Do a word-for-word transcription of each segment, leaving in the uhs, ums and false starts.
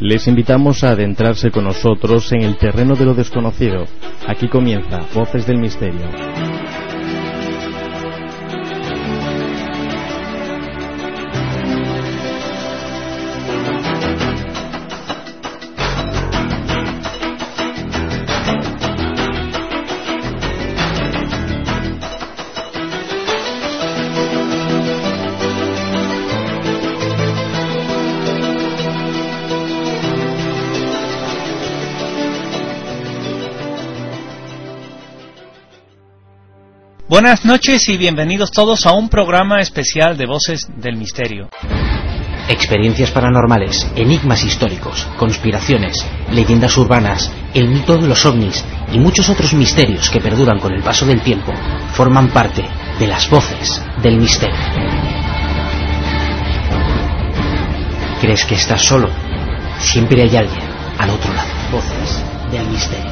Les invitamos a adentrarse con nosotros en el terreno de lo desconocido. Aquí comienza Voces del Misterio. Buenas noches y bienvenidos todos a un programa especial de Voces del Misterio. Experiencias paranormales, enigmas históricos, conspiraciones, leyendas urbanas, el mito de los ovnis y muchos otros misterios que perduran con el paso del tiempo forman parte de las Voces del Misterio. ¿Crees que estás solo? Siempre hay alguien al otro lado. Voces del Misterio.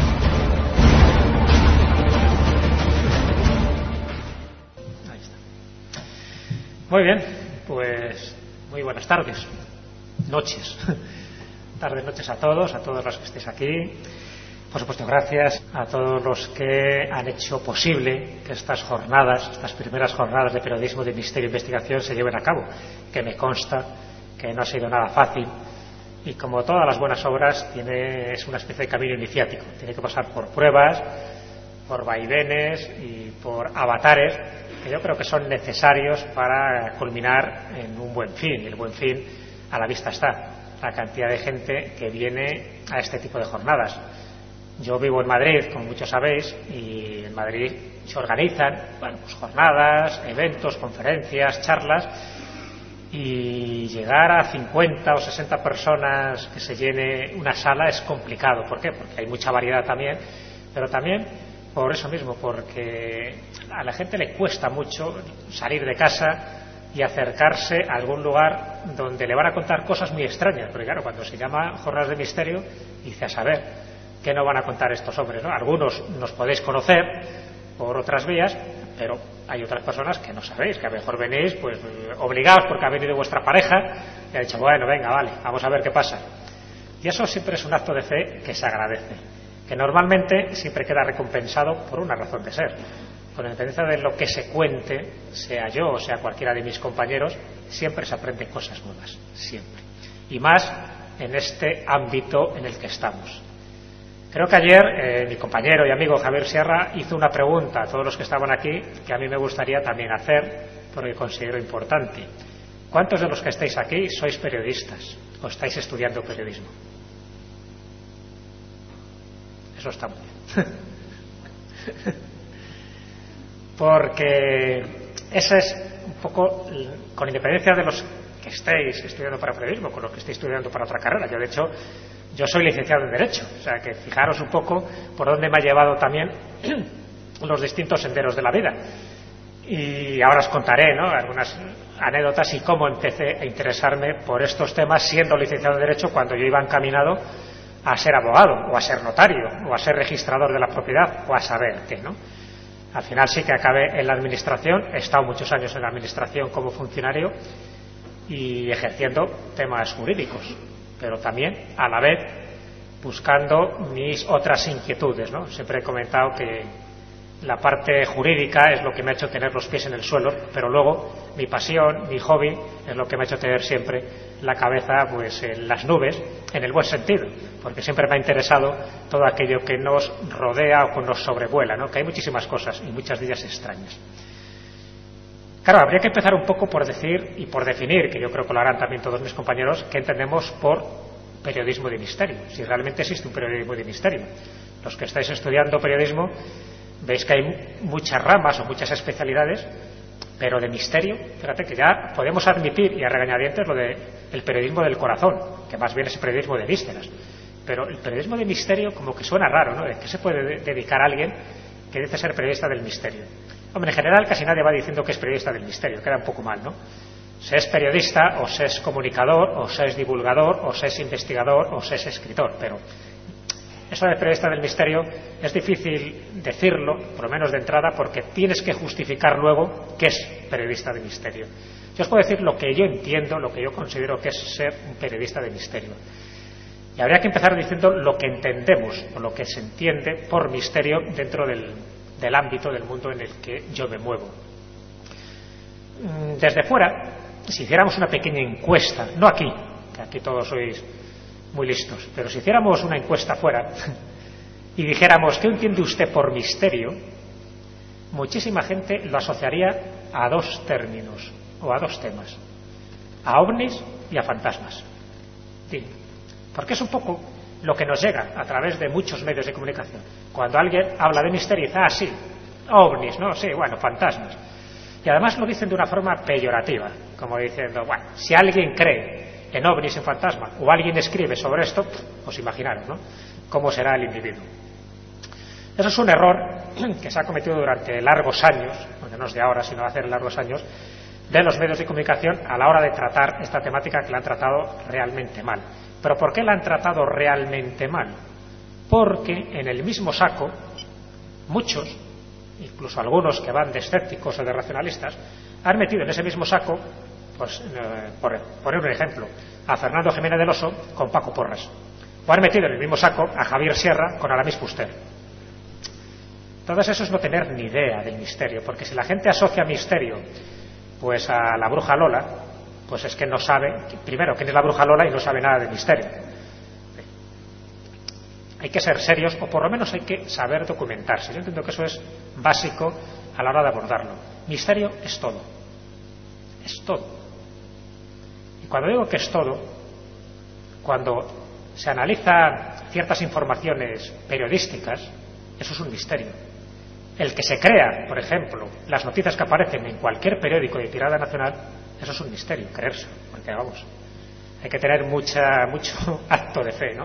Muy bien, pues muy buenas tardes, noches, tardes, noches a todos, a todos los que estéis aquí. Por supuesto, gracias a todos los que han hecho posible que estas jornadas, estas primeras jornadas de periodismo de misterio e investigación se lleven a cabo, que me consta que no ha sido nada fácil y, como todas las buenas obras, tiene, es una especie de camino iniciático, tiene que pasar por pruebas, por vaivenes y por avatares que yo creo que son necesarios para culminar en un buen fin. Y el buen fin a la vista está, la cantidad de gente que viene a este tipo de jornadas. Yo vivo en Madrid, como muchos sabéis, y en Madrid se organizan bueno, pues jornadas, eventos, conferencias, charlas, y llegar a cincuenta o sesenta personas que se llene una sala es complicado. ¿Por qué? Porque hay mucha variedad también, pero también por eso mismo, porque a la gente le cuesta mucho salir de casa y acercarse a algún lugar donde le van a contar cosas muy extrañas. Porque claro, cuando se llama jornadas de misterio, dice a saber qué no van a contar estos hombres, ¿no? Algunos nos podéis conocer por otras vías, pero hay otras personas que no sabéis, que a lo mejor venís pues obligados porque ha venido vuestra pareja y ha dicho, bueno, venga, vale, vamos a ver qué pasa. Y eso siempre es un acto de fe que se agradece, que normalmente siempre queda recompensado por una razón de ser. Con independencia de lo que se cuente, sea yo o sea cualquiera de mis compañeros, siempre se aprenden cosas nuevas, siempre. Y más en este ámbito en el que estamos. Creo que ayer eh, mi compañero y amigo Javier Sierra hizo una pregunta a todos los que estaban aquí, que a mí me gustaría también hacer, porque considero importante. ¿Cuántos de los que estáis aquí sois periodistas o estáis estudiando periodismo? Eso está muy bien. Porque ese es un poco, con independencia de los que estéis estudiando para periodismo, con los que estéis estudiando para otra carrera. Yo, de hecho, yo soy licenciado en Derecho, o sea que fijaros un poco por dónde me ha llevado también los distintos senderos de la vida. Y ahora os contaré, ¿no?, algunas anécdotas y cómo empecé a interesarme por estos temas siendo licenciado en Derecho, cuando yo iba encaminado a ser abogado, o a ser notario, o a ser registrador de la propiedad, o a saber qué, ¿no? Al final sí que acabé en la administración, he estado muchos años en la administración como funcionario y ejerciendo temas jurídicos, pero también a la vez buscando mis otras inquietudes, ¿no? Siempre he comentado que la parte jurídica es lo que me ha hecho tener los pies en el suelo, pero luego mi pasión, mi hobby, es lo que me ha hecho tener siempre la cabeza pues en las nubes, en el buen sentido, porque siempre me ha interesado todo aquello que nos rodea o que nos sobrevuela, ¿no? Que hay muchísimas cosas y muchas de ellas extrañas. Claro, habría que empezar un poco por decir y por definir, que yo creo que lo harán también todos mis compañeros, qué entendemos por periodismo de misterio, si realmente existe un periodismo de misterio. Los que estáis estudiando periodismo veis que hay muchas ramas o muchas especialidades, pero de misterio, fíjate que ya podemos admitir, y a regañadientes, lo de el periodismo del corazón, que más bien es el periodismo de vísceras. Pero el periodismo de misterio como que suena raro, ¿no? ¿De qué se puede de- dedicar a alguien que dice ser periodista del misterio? Hombre, en general casi nadie va diciendo que es periodista del misterio, queda un poco mal, ¿no? Se es periodista, o se es comunicador, o se es divulgador, o se es investigador, o se es escritor, pero eso de periodista del misterio es difícil decirlo, por lo menos de entrada, porque tienes que justificar luego qué es periodista de misterio. Yo os puedo decir lo que yo entiendo, lo que yo considero que es ser un periodista de misterio. Y habría que empezar diciendo lo que entendemos o lo que se entiende por misterio dentro del, del ámbito del mundo en el que yo me muevo. Desde fuera, si hiciéramos una pequeña encuesta, no aquí, que aquí todos sois muy listos, pero si hiciéramos una encuesta fuera y dijéramos ¿qué entiende usted por misterio?, muchísima gente lo asociaría a dos términos o a dos temas: a ovnis y a fantasmas. Sí, porque es un poco lo que nos llega a través de muchos medios de comunicación. Cuando alguien habla de misterio, dice, ah, sí, ovnis, ¿no? Sí, bueno, fantasmas. Y además lo dicen de una forma peyorativa, como diciendo, bueno, si alguien cree en ovnis, en fantasmas, o alguien escribe sobre esto, os imaginaros, ¿no?, cómo será el individuo. Eso es un error que se ha cometido durante largos años, porque no es de ahora, sino de hace largos años, de los medios de comunicación a la hora de tratar esta temática, que la han tratado realmente mal. ¿Pero por qué la han tratado realmente mal? Porque en el mismo saco, muchos, incluso algunos que van de escépticos o de racionalistas, han metido en ese mismo saco, pues, eh, por poner un ejemplo, a Fernando Jiménez del Oso con Paco Porras, o han metido en el mismo saco a Javier Sierra con Aramis Fuster. Todo eso es no tener ni idea del misterio, porque si la gente asocia misterio pues a la bruja Lola, pues es que no sabe, primero, quién es la bruja Lola y no sabe nada de misterio. Hay que ser serios, o por lo menos hay que saber documentarse. Yo entiendo que eso es básico a la hora de abordarlo. Misterio es todo. Es todo. Y cuando digo que es todo, cuando se analizan ciertas informaciones periodísticas, eso es un misterio. El que se crea, por ejemplo, las noticias que aparecen en cualquier periódico de tirada nacional, eso es un misterio, creerse, porque vamos, hay que tener mucha, mucho acto de fe, ¿no?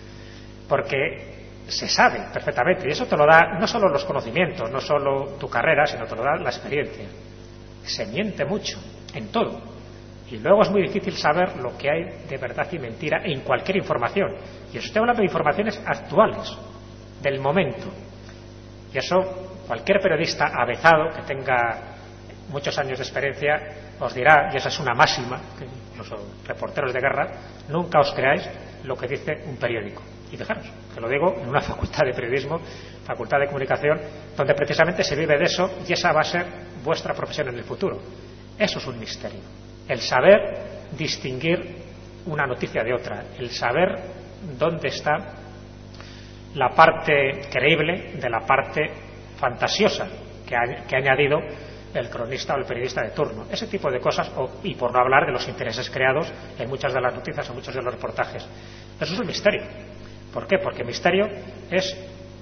Porque se sabe perfectamente, y eso te lo da no solo los conocimientos, no solo tu carrera, sino te lo da la experiencia. Se miente mucho, en todo, y luego es muy difícil saber lo que hay de verdad y mentira en cualquier información. Y os estoy hablando de informaciones actuales, del momento, y eso cualquier periodista avezado que tenga muchos años de experiencia os dirá, y esa es una máxima, que incluso reporteros de guerra, nunca os creáis lo que dice un periódico. Y fijaros, que lo digo en una facultad de periodismo, facultad de comunicación, donde precisamente se vive de eso, y esa va a ser vuestra profesión en el futuro. Eso es un misterio, el saber distinguir una noticia de otra, el saber dónde está la parte creíble de la parte fantasiosa que ha, que ha añadido el cronista o el periodista de turno. Ese tipo de cosas, o, y por no hablar de los intereses creados en muchas de las noticias o muchos de los reportajes. Eso es un misterio. ¿Por qué? Porque misterio es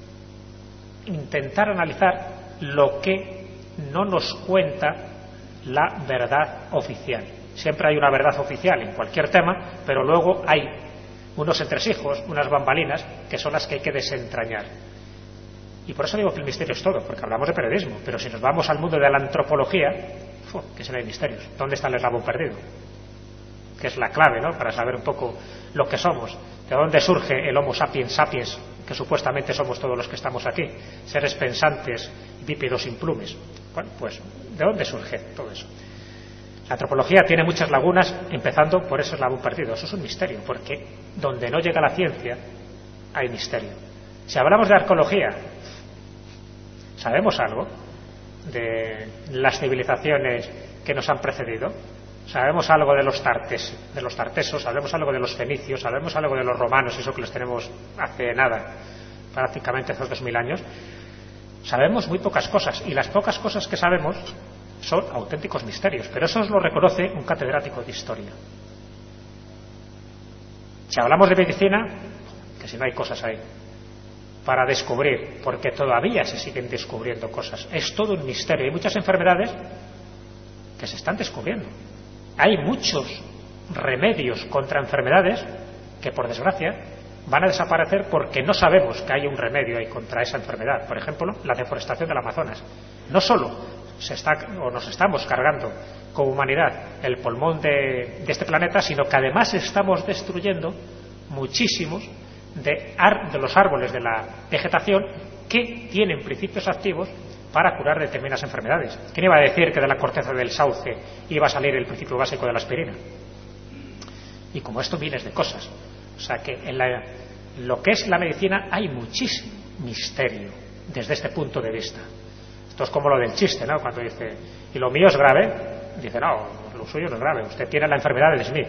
intentar analizar lo que no nos cuenta la verdad oficial. Siempre hay una verdad oficial en cualquier tema, pero luego hay unos entresijos, unas bambalinas, que son las que hay que desentrañar. Y por eso digo que el misterio es todo, porque hablamos de periodismo, pero si nos vamos al mundo de la antropología, ¡uf!, que se no hay misterios. ¿Dónde está el eslabón perdido? Que es la clave, ¿no?, para saber un poco lo que somos. ¿De dónde surge el Homo sapiens sapiens, que supuestamente somos todos los que estamos aquí? Seres pensantes, bípedos sin plumes. Bueno, pues, ¿de dónde surge todo eso? La antropología tiene muchas lagunas, empezando por ese eslabón perdido. Eso es un misterio, porque donde no llega la ciencia, hay misterio. Si hablamos de arqueología, ¿sabemos algo de las civilizaciones que nos han precedido? ¿Sabemos algo de los tartes, de los tartesos? ¿Sabemos algo de los fenicios? ¿Sabemos algo de los romanos, eso que los tenemos hace nada, prácticamente hace dos mil años? Sabemos muy pocas cosas, y las pocas cosas que sabemos son auténticos misterios, pero eso os lo reconoce un catedrático de historia. Si hablamos de medicina, que si no hay cosas ahí para descubrir, porque todavía se siguen descubriendo cosas, es todo un misterio. Hay muchas enfermedades que se están descubriendo, hay muchos remedios contra enfermedades que, por desgracia, van a desaparecer porque no sabemos que hay un remedio ahí contra esa enfermedad. Por ejemplo, la deforestación del Amazonas. No solo se está, o nos estamos cargando como humanidad el pulmón de, de este planeta, sino que además estamos destruyendo muchísimos de, ar, de los árboles de la vegetación que tienen principios activos para curar determinadas enfermedades. ¿Quién iba a decir que de la corteza del sauce iba a salir el principio básico de la aspirina? Y como esto, miles de cosas. O sea que en la, lo que es la medicina hay muchísimo misterio desde este punto de vista. Esto es como lo del chiste, ¿no? Cuando dice, y lo mío es grave, dice, no, lo suyo no es grave, usted tiene la enfermedad del Smith.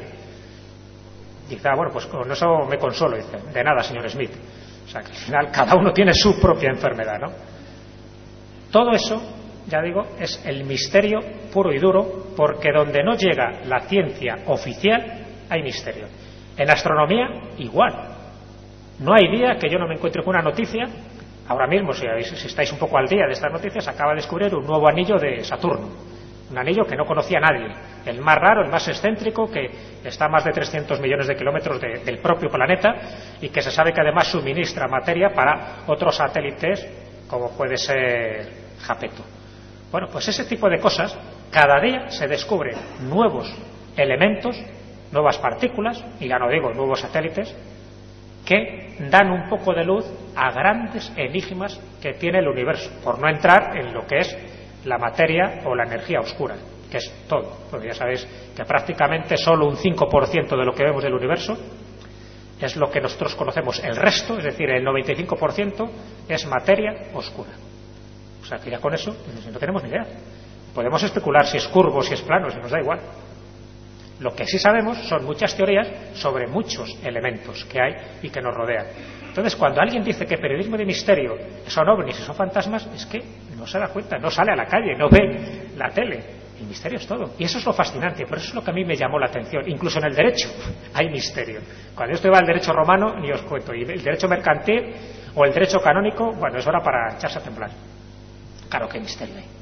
Dice, ah, bueno, pues con eso me consolo. Dice, de nada, señor Smith. O sea que al final cada uno tiene su propia enfermedad, ¿no? Todo eso, ya digo, es el misterio puro y duro, porque donde no llega la ciencia oficial hay misterio. En astronomía, igual. No hay día que yo no me encuentre con una noticia. Ahora mismo, si, si estáis un poco al día de estas noticias, acaba de descubrir un nuevo anillo de Saturno. Un anillo que no conocía nadie. El más raro, el más excéntrico, que está a más de trescientos millones de kilómetros de, del propio planeta y que se sabe que además suministra materia para otros satélites, como puede ser Japeto. Bueno, pues ese tipo de cosas, cada día se descubren nuevos elementos, nuevas partículas, y ya no digo nuevos satélites, que dan un poco de luz a grandes enigmas que tiene el universo, por no entrar en lo que es la materia o la energía oscura, que es todo, porque ya sabéis que prácticamente solo un cinco por ciento de lo que vemos del universo es lo que nosotros conocemos. El resto, es decir, el noventa y cinco por ciento es materia oscura. O sea que ya con eso no tenemos ni idea. Podemos especular si es curvo, si es plano, si nos da igual. Lo que sí sabemos son muchas teorías sobre muchos elementos que hay y que nos rodean. Entonces, cuando alguien dice que periodismo de misterio son ovnis y son fantasmas, es que no se da cuenta, no sale a la calle, no ve la tele. El misterio es todo. Y eso es lo fascinante, por eso es lo que a mí me llamó la atención. Incluso en el derecho hay misterio. Cuando yo estudiaba el derecho romano, ni os cuento. Y el derecho mercantil o el derecho canónico, bueno, es hora para echarse a temblar. Claro que hay misterio ahí.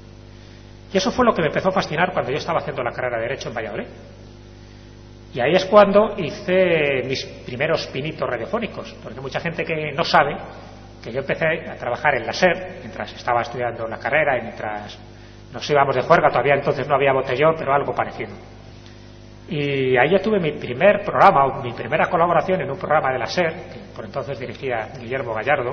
Y eso fue lo que me empezó a fascinar cuando yo estaba haciendo la carrera de Derecho en Valladolid. Y ahí es cuando hice mis primeros pinitos radiofónicos, porque hay mucha gente que no sabe que yo empecé a trabajar en la SER, mientras estaba estudiando la carrera y mientras nos íbamos de juerga, todavía entonces no había botellón, pero algo parecido. Y ahí yo tuve mi primer programa, o mi primera colaboración en un programa de la SER, que por entonces dirigía Guillermo Gallardo,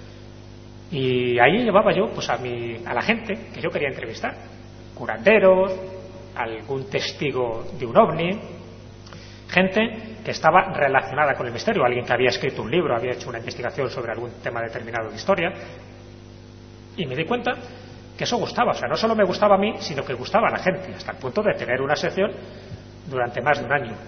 y ahí llevaba yo pues a, mi, a la gente que yo quería entrevistar, curanderos, algún testigo de un ovni, gente que estaba relacionada con el misterio, alguien que había escrito un libro, había hecho una investigación sobre algún tema determinado de historia, y me di cuenta que eso gustaba, o sea, no solo me gustaba a mí, sino que gustaba a la gente, hasta el punto de tener una sección durante más de un año.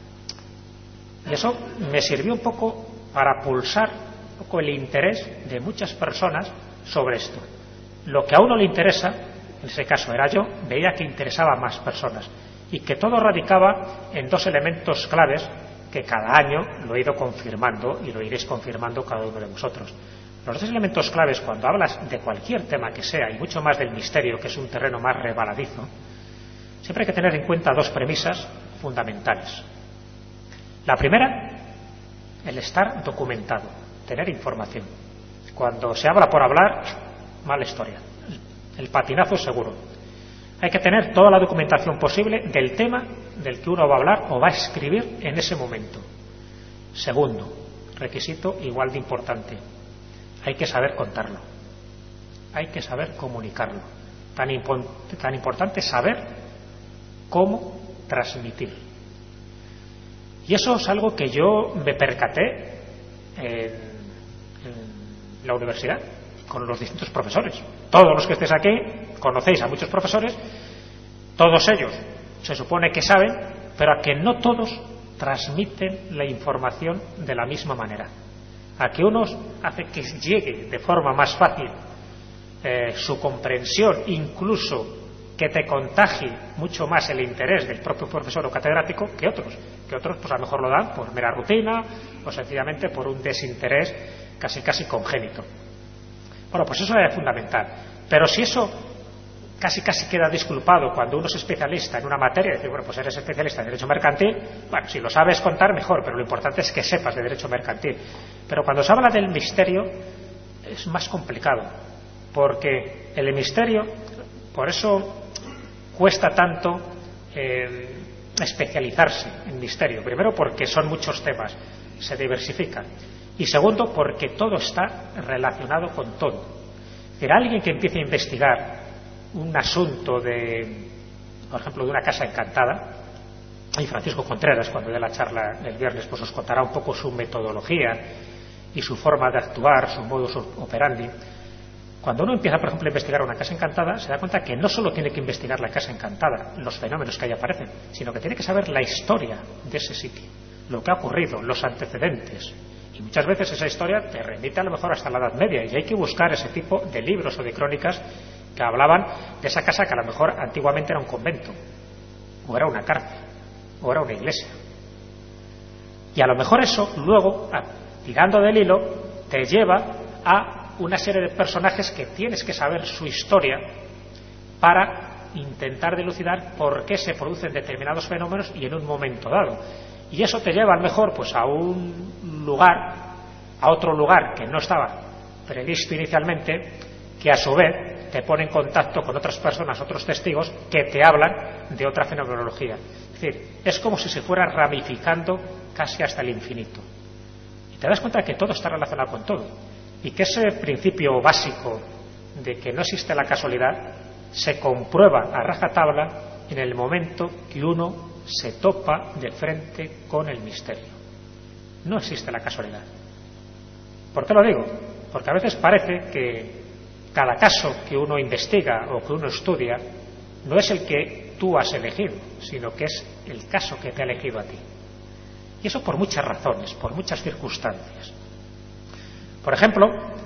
Y eso me sirvió un poco para pulsar un poco el interés de muchas personas sobre esto. Lo que a uno le interesa, en ese caso era yo, veía que interesaba a más personas y que todo radicaba en dos elementos claves que cada año lo he ido confirmando y lo iréis confirmando cada uno de vosotros. Los dos elementos claves, cuando hablas de cualquier tema que sea, y mucho más del misterio, que es un terreno más rebaladizo, siempre hay que tener en cuenta dos premisas fundamentales. La primera, el estar documentado, tener información. Cuando se habla por hablar, mala historia. El patinazo es seguro. Hay que tener toda la documentación posible del tema del que uno va a hablar o va a escribir en ese momento. Segundo, requisito igual de importante, hay que saber contarlo, hay que saber comunicarlo. Tan, impo- tan importante saber cómo transmitir. Y eso es algo que yo me percaté en, en la universidad con los distintos profesores. Todos los que estéis aquí conocéis a muchos profesores, todos ellos se supone que saben, pero a que no todos transmiten la información de la misma manera. A que unos hace que llegue de forma más fácil eh, su comprensión, incluso que te contagie mucho más el interés del propio profesor o catedrático que otros, que otros pues a lo mejor lo dan por mera rutina o sencillamente por un desinterés casi casi congénito. Bueno, pues eso es fundamental. Pero si eso casi casi queda disculpado cuando uno es especialista en una materia, decir, bueno, pues eres especialista en derecho mercantil, bueno, si lo sabes contar mejor, pero lo importante es que sepas de derecho mercantil. Pero cuando se habla del misterio es más complicado, porque el misterio, por eso cuesta tanto eh, especializarse en misterio. Primero porque son muchos temas, se diversifican. Y segundo porque todo está relacionado con todo. Es decir, alguien que empiece a investigar un asunto de, por ejemplo, de una casa encantada, y Francisco Contreras, cuando dé la charla el viernes, pues os contará un poco su metodología y su forma de actuar, su modus operandi. Cuando uno empieza, por ejemplo, a investigar una casa encantada, se da cuenta que no solo tiene que investigar la casa encantada, los fenómenos que ahí aparecen, sino que tiene que saber la historia de ese sitio, lo que ha ocurrido, los antecedentes. Y muchas veces esa historia te remite a lo mejor hasta la Edad Media, y hay que buscar ese tipo de libros o de crónicas que hablaban de esa casa que a lo mejor antiguamente era un convento, o era una cárcel, o era una iglesia. Y a lo mejor eso luego, tirando del hilo, te lleva a una serie de personajes que tienes que saber su historia para intentar dilucidar por qué se producen determinados fenómenos y en un momento dado. Y eso te lleva a lo mejor pues a un lugar, a otro lugar que no estaba previsto inicialmente, que a su vez te pone en contacto con otras personas, otros testigos que te hablan de otra fenomenología. Es decir, es como si se fuera ramificando casi hasta el infinito. Y te das cuenta de que todo está relacionado con todo. Y que ese principio básico de que no existe la casualidad se comprueba a rajatabla en el momento que uno se topa de frente con el misterio. No existe la casualidad. ¿Por qué lo digo? Porque a veces parece que cada caso que uno investiga o que uno estudia no es el que tú has elegido, sino que es el caso que te ha elegido a ti. Y eso por muchas razones, por muchas circunstancias. Por ejemplo,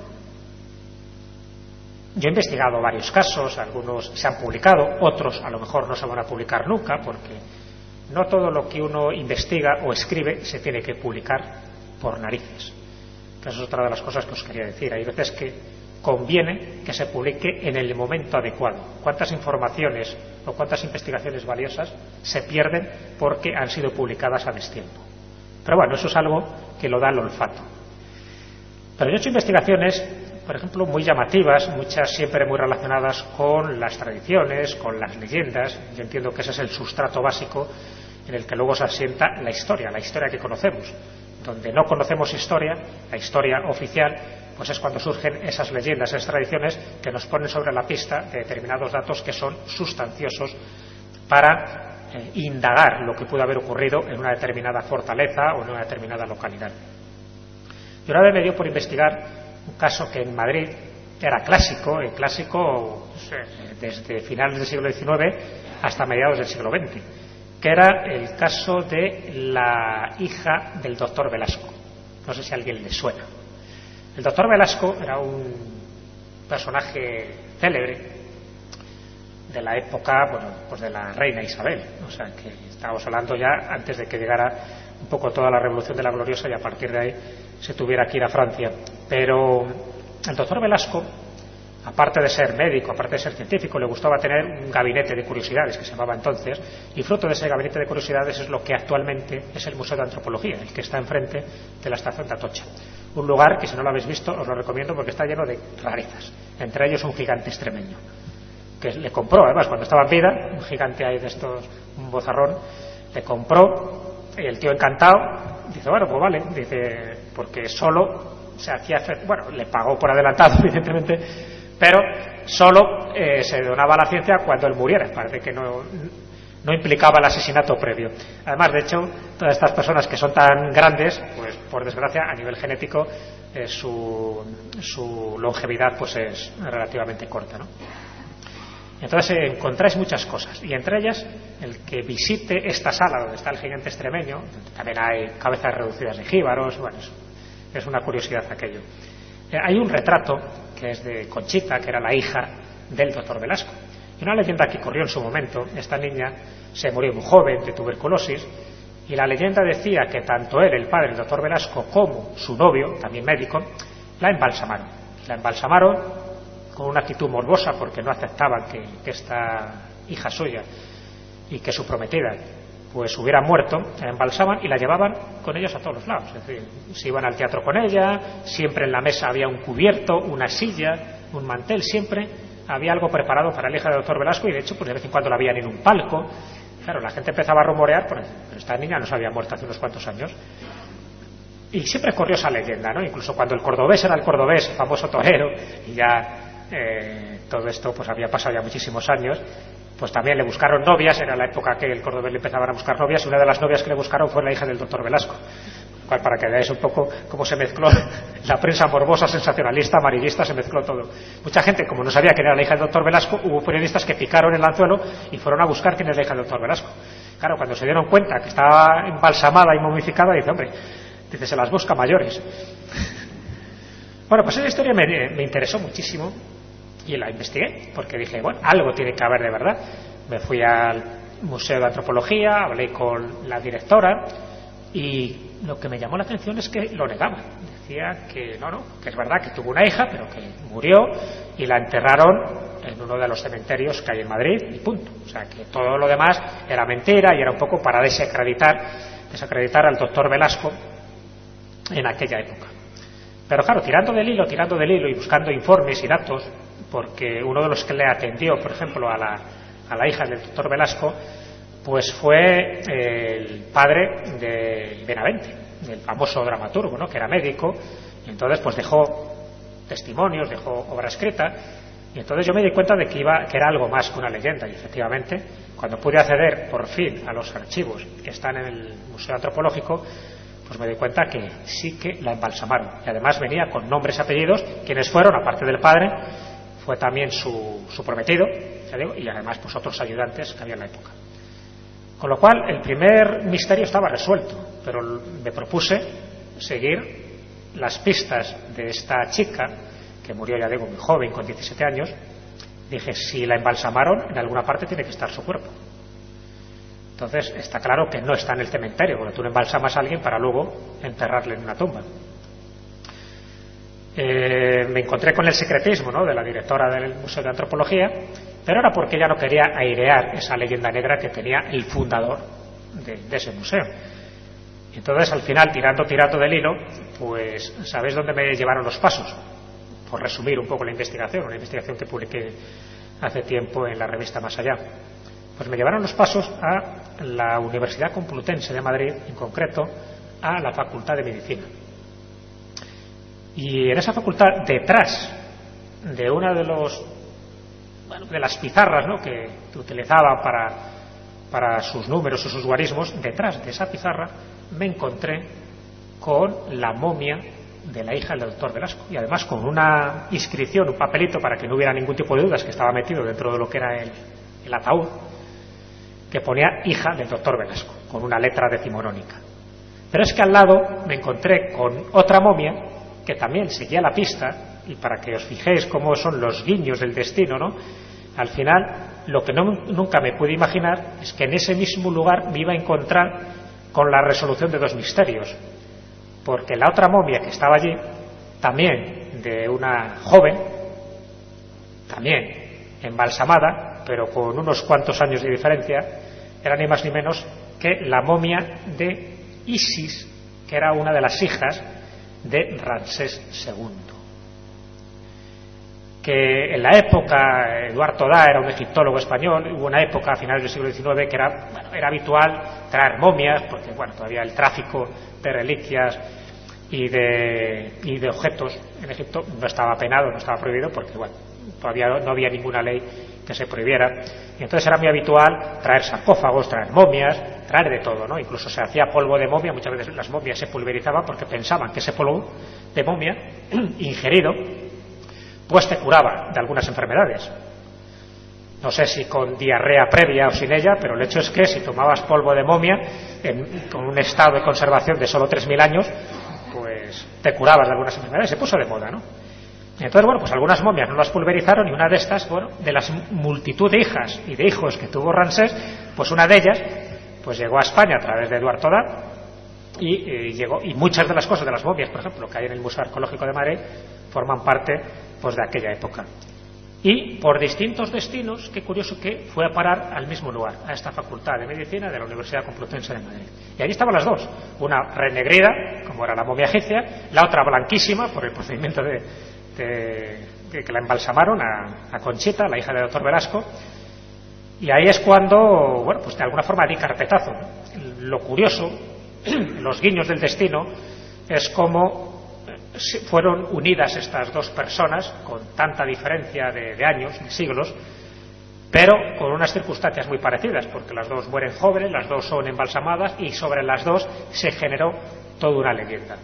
yo he investigado varios casos, algunos se han publicado, otros a lo mejor no se van a publicar nunca, porque no todo lo que uno investiga o escribe se tiene que publicar por narices. Esa es otra de las cosas que os quería decir. Hay veces que conviene que se publique en el momento adecuado. ¿Cuántas informaciones o cuántas investigaciones valiosas se pierden porque han sido publicadas a destiempo? Pero bueno, eso es algo que lo da el olfato. Pero yo he hecho investigaciones, por ejemplo, muy llamativas, muchas siempre muy relacionadas con las tradiciones, con las leyendas. Yo entiendo que ese es el sustrato básico en el que luego se asienta la historia, la historia que conocemos. Donde no conocemos historia, la historia oficial, pues es cuando surgen esas leyendas, esas tradiciones que nos ponen sobre la pista de determinados datos que son sustanciosos para eh, indagar lo que pudo haber ocurrido en una determinada fortaleza o en una determinada localidad. Y una vez me dio por investigar un caso que en Madrid era clásico, el clásico desde finales del siglo diecinueve hasta mediados del siglo veinte, que era el caso de la hija del doctor Velasco. No sé si a alguien le suena. El doctor Velasco era un personaje célebre de la época, bueno, pues de la reina Isabel. O sea, que estábamos hablando ya antes de que llegara un poco toda la revolución de la gloriosa y a partir de ahí se tuviera que ir a Francia. Pero el doctor Velasco, aparte de ser médico, aparte de ser científico, le gustaba tener un gabinete de curiosidades que se llamaba entonces, y fruto de ese gabinete de curiosidades es lo que actualmente es el Museo de Antropología, el que está enfrente de la estación de Atocha. Un lugar que, si no lo habéis visto, os lo recomiendo porque está lleno de rarezas, entre ellos un gigante extremeño que le compró, además, cuando estaba en vida, un gigante ahí de estos, un bozarrón, le compró, y el tío encantado dice, bueno, pues vale, dice, porque solo se hacía, bueno, le pagó por adelantado, evidentemente, pero solo eh, se donaba a la ciencia cuando él muriera. Parece que no, no implicaba el asesinato previo. Además, de hecho, todas estas personas que son tan grandes, pues por desgracia, a nivel genético, eh, su, su longevidad pues es relativamente corta, ¿no? Entonces eh, encontráis muchas cosas, y entre ellas el que visite esta sala donde está el gigante extremeño, donde también hay cabezas reducidas de jíbaros, bueno, es, es una curiosidad aquello. Eh, hay un retrato que es de Conchita, que era la hija del doctor Velasco, y una leyenda que corrió en su momento. Esta niña se murió muy joven de tuberculosis, y la leyenda decía que tanto él, el padre del doctor Velasco, como su novio, también médico, la embalsamaron. La embalsamaron con una actitud morbosa porque no aceptaban que, que esta hija suya y que su prometida pues hubiera muerto. La embalsaban y la llevaban con ellos a todos los lados. Es decir, se iban al teatro con ella, siempre en la mesa había un cubierto, una silla, un mantel, siempre había algo preparado para la hija del doctor Velasco, y de hecho pues de vez en cuando la veían en un palco. Claro, la gente empezaba a rumorear, pero esta niña no se había muerto hace unos cuantos años. Y siempre corrió esa leyenda, ¿no? Incluso cuando el cordobés era el cordobés, el famoso torero, y ya Eh, todo esto pues había pasado ya muchísimos años, pues también le buscaron novias, era la época que el cordobés le empezaban a buscar novias, y una de las novias que le buscaron fue la hija del doctor Velasco. Cual, para que veáis un poco cómo se mezcló la prensa morbosa, sensacionalista, amarillista, se mezcló todo. Mucha gente, como no sabía quién era la hija del doctor Velasco, hubo periodistas que picaron el anzuelo y fueron a buscar quién es la hija del doctor Velasco. Claro, cuando se dieron cuenta que estaba embalsamada y momificada, dice, hombre, dice, se las busca mayores. Bueno, pues esa historia me, me interesó muchísimo y la investigué, porque dije, bueno, algo tiene que haber de verdad. Me fui al Museo de Antropología, hablé con la directora, y lo que me llamó la atención es que lo negaba. Decía que no, no, que es verdad que tuvo una hija, pero que murió y la enterraron en uno de los cementerios que hay en Madrid y punto. O sea, que todo lo demás era mentira y era un poco para desacreditar, desacreditar al doctor Velasco en aquella época. Pero claro, tirando del hilo, tirando del hilo y buscando informes y datos, porque uno de los que le atendió, por ejemplo, a la, a la hija del doctor Velasco, pues fue el padre de Benavente, el famoso dramaturgo, ¿no?, que era médico, y entonces pues dejó testimonios, dejó obra escrita, y entonces yo me di cuenta de que iba que era algo más que una leyenda, y efectivamente, cuando pude acceder por fin a los archivos que están en el Museo Antropológico, pues me di cuenta que sí que la embalsamaron, y además venía con nombres y apellidos, quienes fueron, aparte del padre, fue también su, su prometido, ya digo, y además pues otros ayudantes que había en la época. Con lo cual, el primer misterio estaba resuelto, pero me propuse seguir las pistas de esta chica, que murió, ya digo, muy joven, con diecisiete años. Dije, si la embalsamaron, en alguna parte tiene que estar su cuerpo. Entonces, está claro que no está en el cementerio, porque tú no embalsamas a alguien para luego enterrarle en una tumba. Eh, me encontré con el secretismo, ¿no?, de la directora del Museo de Antropología, pero era porque ella no quería airear esa leyenda negra que tenía el fundador de, de ese museo. Y entonces, al final, tirando, tirando del hilo, pues, ¿sabéis dónde me llevaron los pasos? Por resumir un poco la investigación, una investigación que publiqué hace tiempo en la revista Más Allá. Pues me llevaron los pasos a la Universidad Complutense de Madrid, en concreto, a la Facultad de Medicina. Y en esa facultad, detrás de una de los bueno, de las pizarras, ¿no?, que, que utilizaban para, para sus números o sus guarismos, detrás de esa pizarra me encontré con la momia de la hija del doctor Velasco, y además con una inscripción, un papelito, para que no hubiera ningún tipo de dudas, que estaba metido dentro de lo que era el, el ataúd, que ponía hija del doctor Velasco, con una letra decimonónica. Pero es que al lado me encontré con otra momia que también seguía la pista, y para que os fijéis cómo son los guiños del destino, ¿no?, al final lo que no, nunca me pude imaginar es que en ese mismo lugar me iba a encontrar con la resolución de dos misterios, porque la otra momia que estaba allí, también de una joven, también embalsamada, pero con unos cuantos años de diferencia, era ni más ni menos que la momia de Isis, que era una de las hijas de Ramsés segundo. Que en la época, Eduardo Da era un egiptólogo español, hubo una época a finales del siglo diecinueve que era, bueno, era habitual traer momias, porque bueno, todavía el tráfico de reliquias y de, y de objetos en Egipto no estaba penado, no estaba prohibido, porque bueno, todavía no había ninguna ley que se prohibiera, y entonces era muy habitual traer sarcófagos, traer momias, traer de todo, ¿no? Incluso se hacía polvo de momia, muchas veces las momias se pulverizaban porque pensaban que ese polvo de momia ingerido pues te curaba de algunas enfermedades. No sé si con diarrea previa o sin ella, pero el hecho es que si tomabas polvo de momia en, con un estado de conservación de solo tres mil años, pues te curabas de algunas enfermedades. Se puso de moda, ¿no? Entonces, bueno, pues algunas momias no las pulverizaron, y una de estas, bueno, de las multitud de hijas y de hijos que tuvo Ramsés, pues una de ellas pues llegó a España a través de Eduardo Da, y, y llegó, y muchas de las cosas de las momias, por ejemplo, que hay en el Museo Arqueológico de Madrid, forman parte pues de aquella época. Y por distintos destinos, qué curioso que fue a parar al mismo lugar, a esta Facultad de Medicina de la Universidad Complutense de Madrid. Y allí estaban las dos, una renegrida, como era la momia egipcia, la otra blanquísima por el procedimiento de, de, de que la embalsamaron a, a Conchita, la hija del doctor Velasco. Y ahí es cuando, bueno, pues de alguna forma di carpetazo. Lo curioso, los guiños del destino, es cómo fueron unidas estas dos personas con tanta diferencia de, de años, de siglos, pero con unas circunstancias muy parecidas, porque las dos mueren jóvenes, las dos son embalsamadas y sobre las dos se generó toda una leyenda.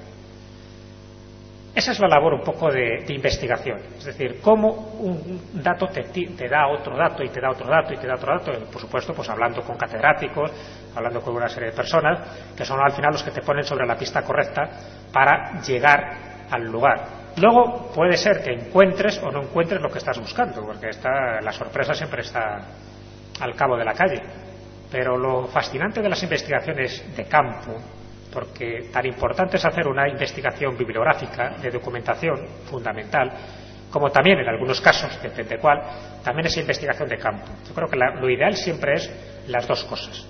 Esa es la labor un poco de, de investigación, es decir, cómo un dato te, te da otro dato y te da otro dato y te da otro dato, y por supuesto, pues hablando con catedráticos, hablando con una serie de personas que son al final los que te ponen sobre la pista correcta para llegar al lugar. Luego puede ser que encuentres o no encuentres lo que estás buscando, porque está, la sorpresa siempre está al cabo de la calle, pero lo fascinante de las investigaciones de campo, porque tan importante es hacer una investigación bibliográfica de documentación fundamental, como también en algunos casos, depende cuál, también es investigación de campo. Yo creo que la, lo ideal siempre es las dos cosas.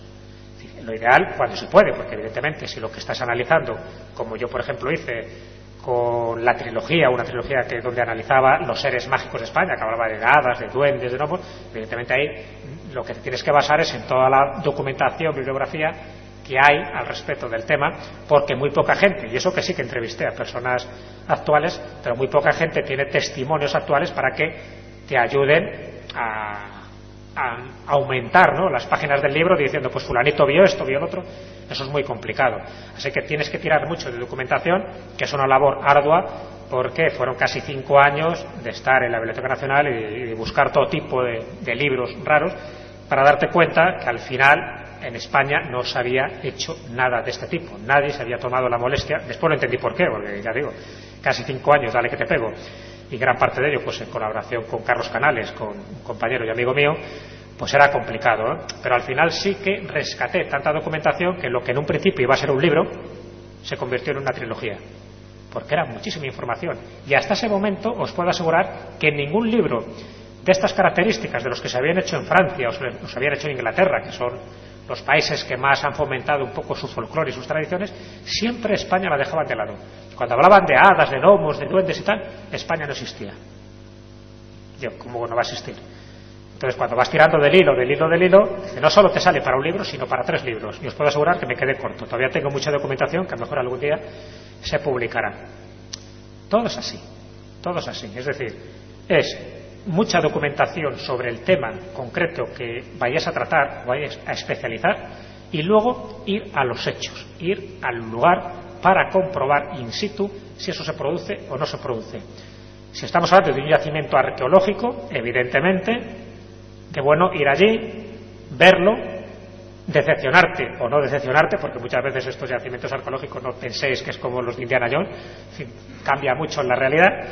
Lo ideal cuando se puede, porque evidentemente si lo que estás analizando, como yo por ejemplo hice con la trilogía, una trilogía que donde analizaba los seres mágicos de España, que hablaba de hadas, de duendes, de gnomos, evidentemente ahí lo que te tienes que basar es en toda la documentación, bibliografía que hay al respecto del tema, porque muy poca gente, y eso que sí que entrevisté a personas actuales, pero muy poca gente tiene testimonios actuales para que te ayuden a, a aumentar, ¿no?, las páginas del libro diciendo, pues fulanito vio esto, vio el otro. Eso es muy complicado. Así que tienes que tirar mucho de documentación, que es una labor ardua, porque fueron casi cinco años de estar en la Biblioteca Nacional y de buscar todo tipo de, de libros raros, para darte cuenta que al final en España no se había hecho nada de este tipo. Nadie se había tomado la molestia. Después lo entendí por qué, porque ya digo, casi cinco años, dale que te pego, y gran parte de ello pues en colaboración con Carlos Canales, con un compañero y amigo mío, pues era complicado, ¿eh? Pero al final sí que rescaté tanta documentación que lo que en un principio iba a ser un libro se convirtió en una trilogía, porque era muchísima información. Y hasta ese momento os puedo asegurar que ningún libro de estas características, de los que se habían hecho en Francia o se habían hecho en Inglaterra, que son los países que más han fomentado un poco su folclore y sus tradiciones, siempre España la dejaban de lado. Cuando hablaban de hadas, de gnomos, de duendes y tal, España no existía. Yo, ¿cómo no va a existir? Entonces, cuando vas tirando del hilo, del hilo, del hilo, no solo te sale para un libro, sino para tres libros. Y os puedo asegurar que me quedé corto. Todavía tengo mucha documentación que a lo mejor algún día se publicará. Todo es así. Todo es así. Es decir, es mucha documentación sobre el tema concreto que vayáis a tratar, vayáis a especializar, y luego ir a los hechos, ir al lugar para comprobar in situ si eso se produce o no se produce. Si estamos hablando de un yacimiento arqueológico, evidentemente, que bueno, ir allí, verlo, decepcionarte o no decepcionarte, porque muchas veces estos yacimientos arqueológicos no penséis que es como los de Indiana Jones, en fin, cambia mucho en la realidad.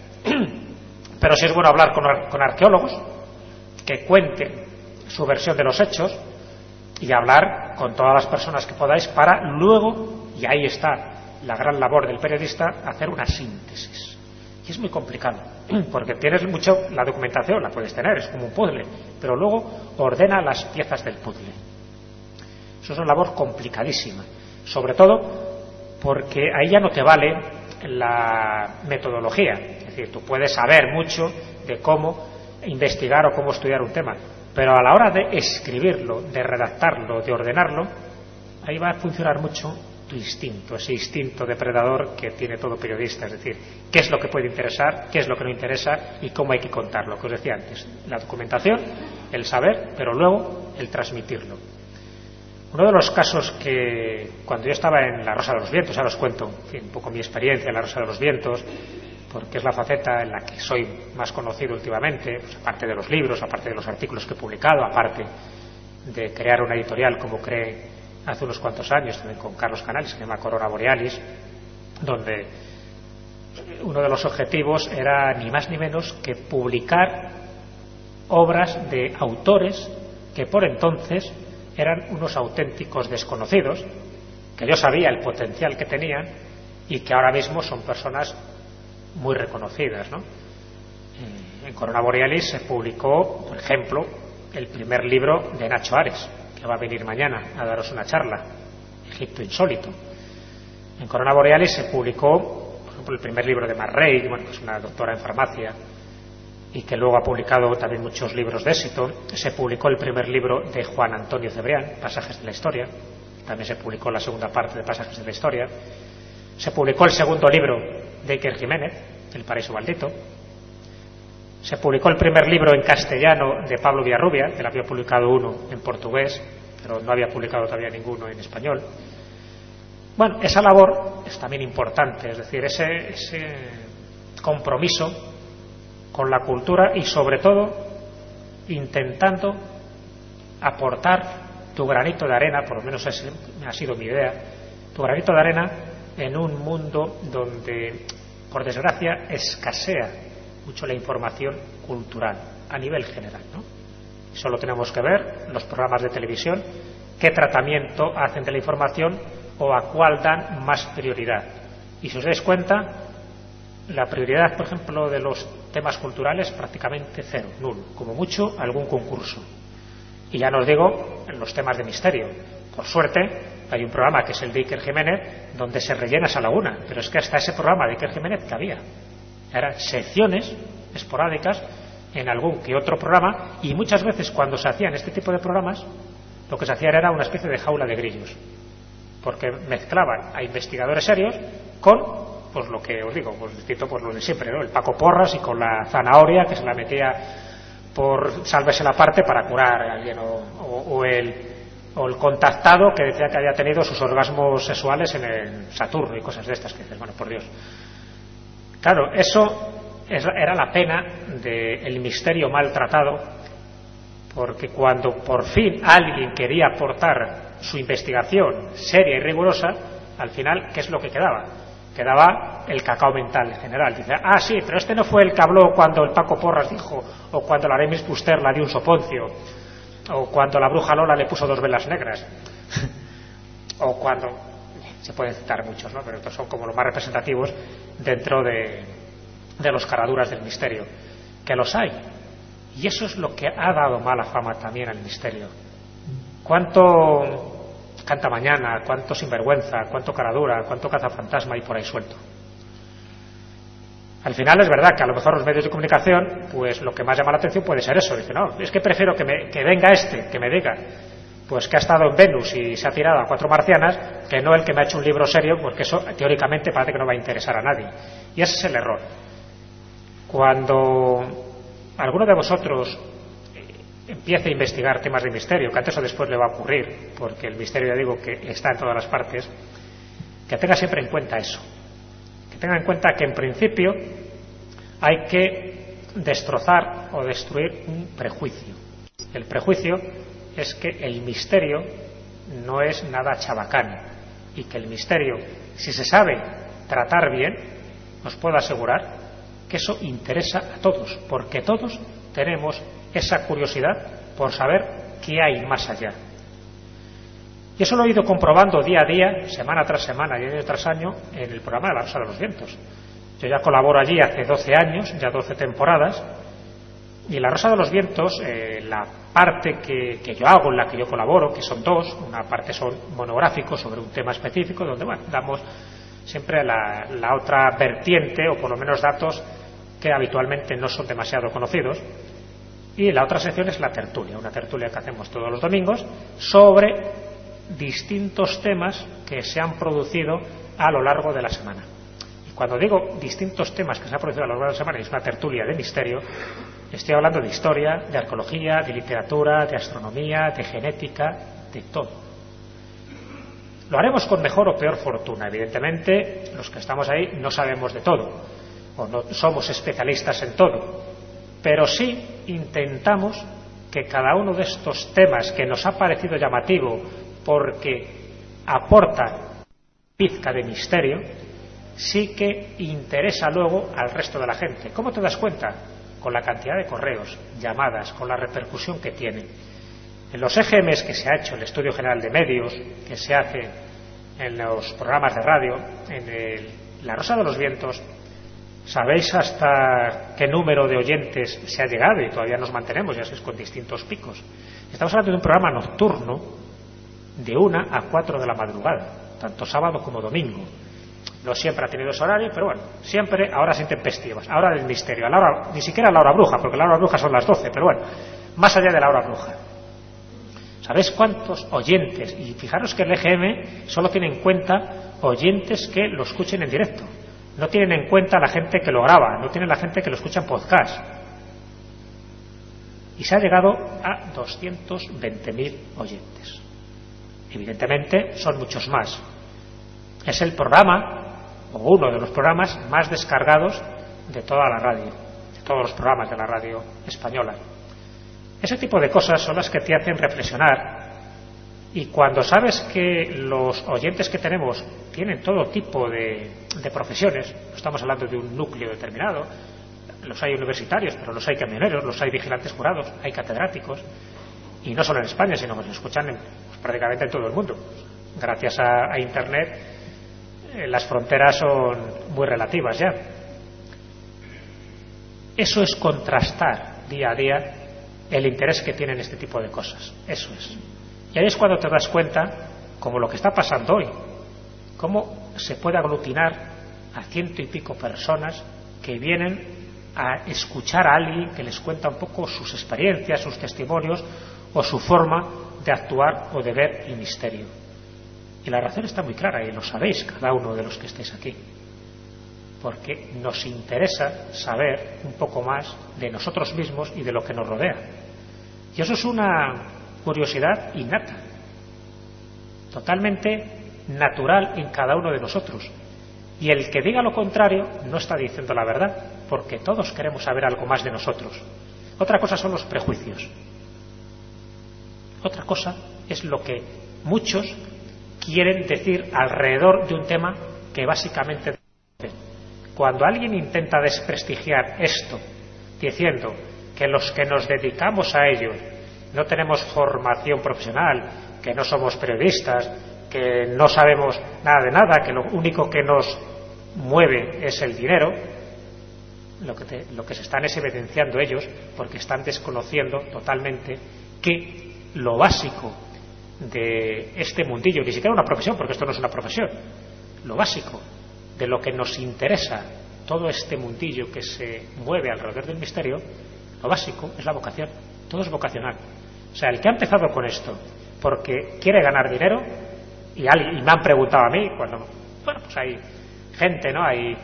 Pero sí es bueno hablar con, con arqueólogos que cuenten su versión de los hechos y hablar con todas las personas que podáis para luego, y ahí está la gran labor del periodista, hacer una síntesis. Y es muy complicado, porque tienes mucho, la documentación la puedes tener, es como un puzzle, pero luego ordena las piezas del puzzle. Eso es una labor complicadísima, sobre todo porque ahí ya no te vale la metodología. Es decir, tú puedes saber mucho de cómo investigar o cómo estudiar un tema, pero a la hora de escribirlo, de redactarlo, de ordenarlo, ahí va a funcionar mucho tu instinto, ese instinto depredador que tiene todo periodista, es decir, qué es lo que puede interesar, qué es lo que no interesa y cómo hay que contarlo, que os decía antes, la documentación, el saber, pero luego el transmitirlo. Uno de los casos que, cuando yo estaba en La Rosa de los Vientos, ahora os cuento en fin, un poco mi experiencia en La Rosa de los Vientos, porque es la faceta en la que soy más conocido últimamente, pues aparte de los libros, aparte de los artículos que he publicado, aparte de crear una editorial como creé hace unos cuantos años también con Carlos Canales, que se llama Corona Borealis, donde uno de los objetivos era ni más ni menos que publicar obras de autores que por entonces eran unos auténticos desconocidos, que yo sabía el potencial que tenían y que ahora mismo son personas muy reconocidas, ¿no? En Corona Borealis se publicó, por ejemplo, el primer libro de Nacho Ares, que va a venir mañana a daros una charla, Egipto Insólito. En Corona Borealis se publicó, por ejemplo, el primer libro de Mar Rey, bueno, que es una doctora en farmacia y que luego ha publicado también muchos libros de éxito. Se publicó el primer libro de Juan Antonio Cebrián, Pasajes de la Historia. También se publicó la segunda parte de Pasajes de la Historia. Se publicó el segundo libro de Iker Jiménez, El Paraíso Maldito. Se publicó el primer libro en castellano de Pablo Villarrubia, que le había publicado uno en portugués, pero no había publicado todavía ninguno en español. Bueno, esa labor es también importante, es decir, ese, ese compromiso con la cultura y, sobre todo, intentando aportar tu granito de arena, por lo menos esa ha sido mi idea, tu granito de arena en un mundo donde, por desgracia, escasea mucho la información cultural a nivel general, ¿no? Solo tenemos que ver los programas de televisión, qué tratamiento hacen de la información o a cuál dan más prioridad. Y si os dais cuenta, la prioridad, por ejemplo, de los temas culturales prácticamente cero, nulo, como mucho algún concurso. Y ya no os digo en los temas de misterio. Por suerte hay un programa que es el de Iker Jiménez donde se rellena esa laguna, pero es que hasta ese programa de Iker Jiménez que había eran secciones esporádicas en algún que otro programa, y muchas veces cuando se hacían este tipo de programas lo que se hacía era una especie de jaula de grillos, porque mezclaban a investigadores serios con, pues lo que os digo, pues distinto, pues lo de siempre, ¿no? El Paco Porras y con la zanahoria que se la metía por sálvese la parte para curar a alguien, o, o, o el o el contactado que decía que había tenido sus orgasmos sexuales en el Saturno y cosas de estas, que dices, bueno, por Dios. Claro, eso era la pena del misterio maltratado, porque cuando por fin alguien quería aportar su investigación seria y rigurosa, al final, ¿qué es lo que quedaba? Quedaba el cacao mental en general. Dice, ah, sí, pero este no fue el que habló cuando el Paco Porras dijo, o cuando la Aramis Fuster la dio un soponcio, o cuando la bruja Lola le puso dos velas negras, o cuando... se pueden citar muchos, ¿no? Pero estos son como los más representativos dentro de, de los caraduras del misterio, que los hay, y eso es lo que ha dado mala fama también al misterio. Cuánto canta mañana, cuánto sinvergüenza, cuánto caradura, cuánto cazafantasma hay por ahí suelto. Al final es verdad que a lo mejor los medios de comunicación, pues lo que más llama la atención puede ser eso. Dice, no, es que prefiero que, me, que venga este, que me diga pues que ha estado en Venus y se ha tirado a cuatro marcianas, que no el que me ha hecho un libro serio, porque eso teóricamente parece que no va a interesar a nadie. Y ese es el error. Cuando alguno de vosotros empiece a investigar temas de misterio, que antes o después le va a ocurrir, porque el misterio, ya digo, que está en todas las partes, que tenga siempre en cuenta eso. Que tenga en cuenta que en principio hay que destrozar o destruir un prejuicio. El prejuicio es que el misterio no es nada chabacán, y que el misterio, si se sabe tratar bien, os puedo asegurar que eso interesa a todos, porque todos tenemos esa curiosidad por saber qué hay más allá. Y eso lo he ido comprobando día a día, semana tras semana y año tras año, en el programa de La Rosa de los Vientos. Yo ya colaboro allí hace doce años, ya doce temporadas, y en La Rosa de los Vientos, eh, la parte que, que yo hago, en la que yo colaboro, que son dos, una parte son monográficos sobre un tema específico, donde bueno, damos siempre la, la otra vertiente, o por lo menos datos que habitualmente no son demasiado conocidos, y la otra sección es la tertulia, una tertulia que hacemos todos los domingos sobre distintos temas que se han producido a lo largo de la semana. Y cuando digo distintos temas que se han producido a lo largo de la semana y es una tertulia de misterio, estoy hablando de historia, de arqueología, de literatura, de astronomía, de genética, de todo. Lo haremos con mejor o peor fortuna. Evidentemente, los que estamos ahí no sabemos de todo, o no somos especialistas en todo, pero sí intentamos que cada uno de estos temas que nos ha parecido llamativo porque aporta pizca de misterio, sí que interesa luego al resto de la gente. ¿Cómo te das cuenta? Con la cantidad de correos, llamadas, con la repercusión que tienen. En los E G Ms que se ha hecho, el Estudio General de Medios, que se hace en los programas de radio, en el, La Rosa de los Vientos, ¿sabéis hasta qué número de oyentes se ha llegado? Y todavía nos mantenemos, ya sabéis, con distintos picos. Estamos hablando de un programa nocturno de una a cuatro de la madrugada, tanto sábado como domingo. No siempre ha tenido ese horario, pero bueno, siempre a horas intempestivas, a hora del misterio, a la hora, ni siquiera a la hora bruja, porque la hora bruja son las doce, pero bueno, más allá de la hora bruja. ¿Sabéis cuántos oyentes? Y fijaros que el E G M solo tiene en cuenta oyentes que lo escuchen en directo. No tienen en cuenta la gente que lo graba, no tienen la gente que lo escucha en podcast. y se ha llegado a doscientos veinte mil oyentes. Evidentemente son muchos más. Es el programa, o uno de los programas más descargados de toda la radio, de todos los programas de la radio española. Ese tipo de cosas son las que te hacen reflexionar, y cuando sabes que los oyentes que tenemos tienen todo tipo de, de profesiones, no estamos hablando de un núcleo determinado, los hay universitarios, pero los hay camioneros, los hay vigilantes jurados, hay catedráticos, y no solo en España, sino que nos escuchan en, pues, prácticamente en todo el mundo. Gracias a, a Internet, eh, las fronteras son muy relativas ya. Eso es contrastar día a día el interés que tienen este tipo de cosas. Eso es. Y ahí es cuando te das cuenta, como lo que está pasando hoy, cómo se puede aglutinar a ciento y pico personas que vienen a escuchar a alguien que les cuenta un poco sus experiencias, sus testimonios o su forma de actuar o de ver el misterio. Y la razón está muy clara, y lo sabéis cada uno de los que estéis aquí, porque nos interesa saber un poco más de nosotros mismos y de lo que nos rodea. Y eso es una curiosidad innata, totalmente natural en cada uno de nosotros. Y el que diga lo contrario no está diciendo la verdad, porque todos queremos saber algo más de nosotros. Otra cosa son los prejuicios. Otra cosa es lo que muchos quieren decir alrededor de un tema que básicamente... Cuando alguien intenta desprestigiar esto, diciendo que los que nos dedicamos a ello no tenemos formación profesional, que no somos periodistas, que no sabemos nada de nada, que lo único que nos mueve es el dinero, lo que, te, lo que se están es evidenciando ellos, porque están desconociendo totalmente que lo básico de este mundillo, ni siquiera una profesión, porque esto no es una profesión, lo básico de lo que nos interesa, todo este mundillo que se mueve alrededor del misterio, lo básico es la vocación. Todo es vocacional. O sea, el que ha empezado con esto porque quiere ganar dinero, y, alguien, y me han preguntado a mí, cuando, bueno, pues hay gente, ¿no? Hay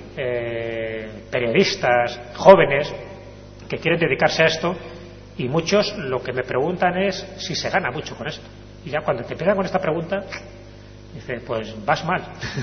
eh, periodistas jóvenes que quieren dedicarse a esto, y muchos lo que me preguntan es si se gana mucho con esto. Y ya cuando te empiezan con esta pregunta, dice, pues vas mal.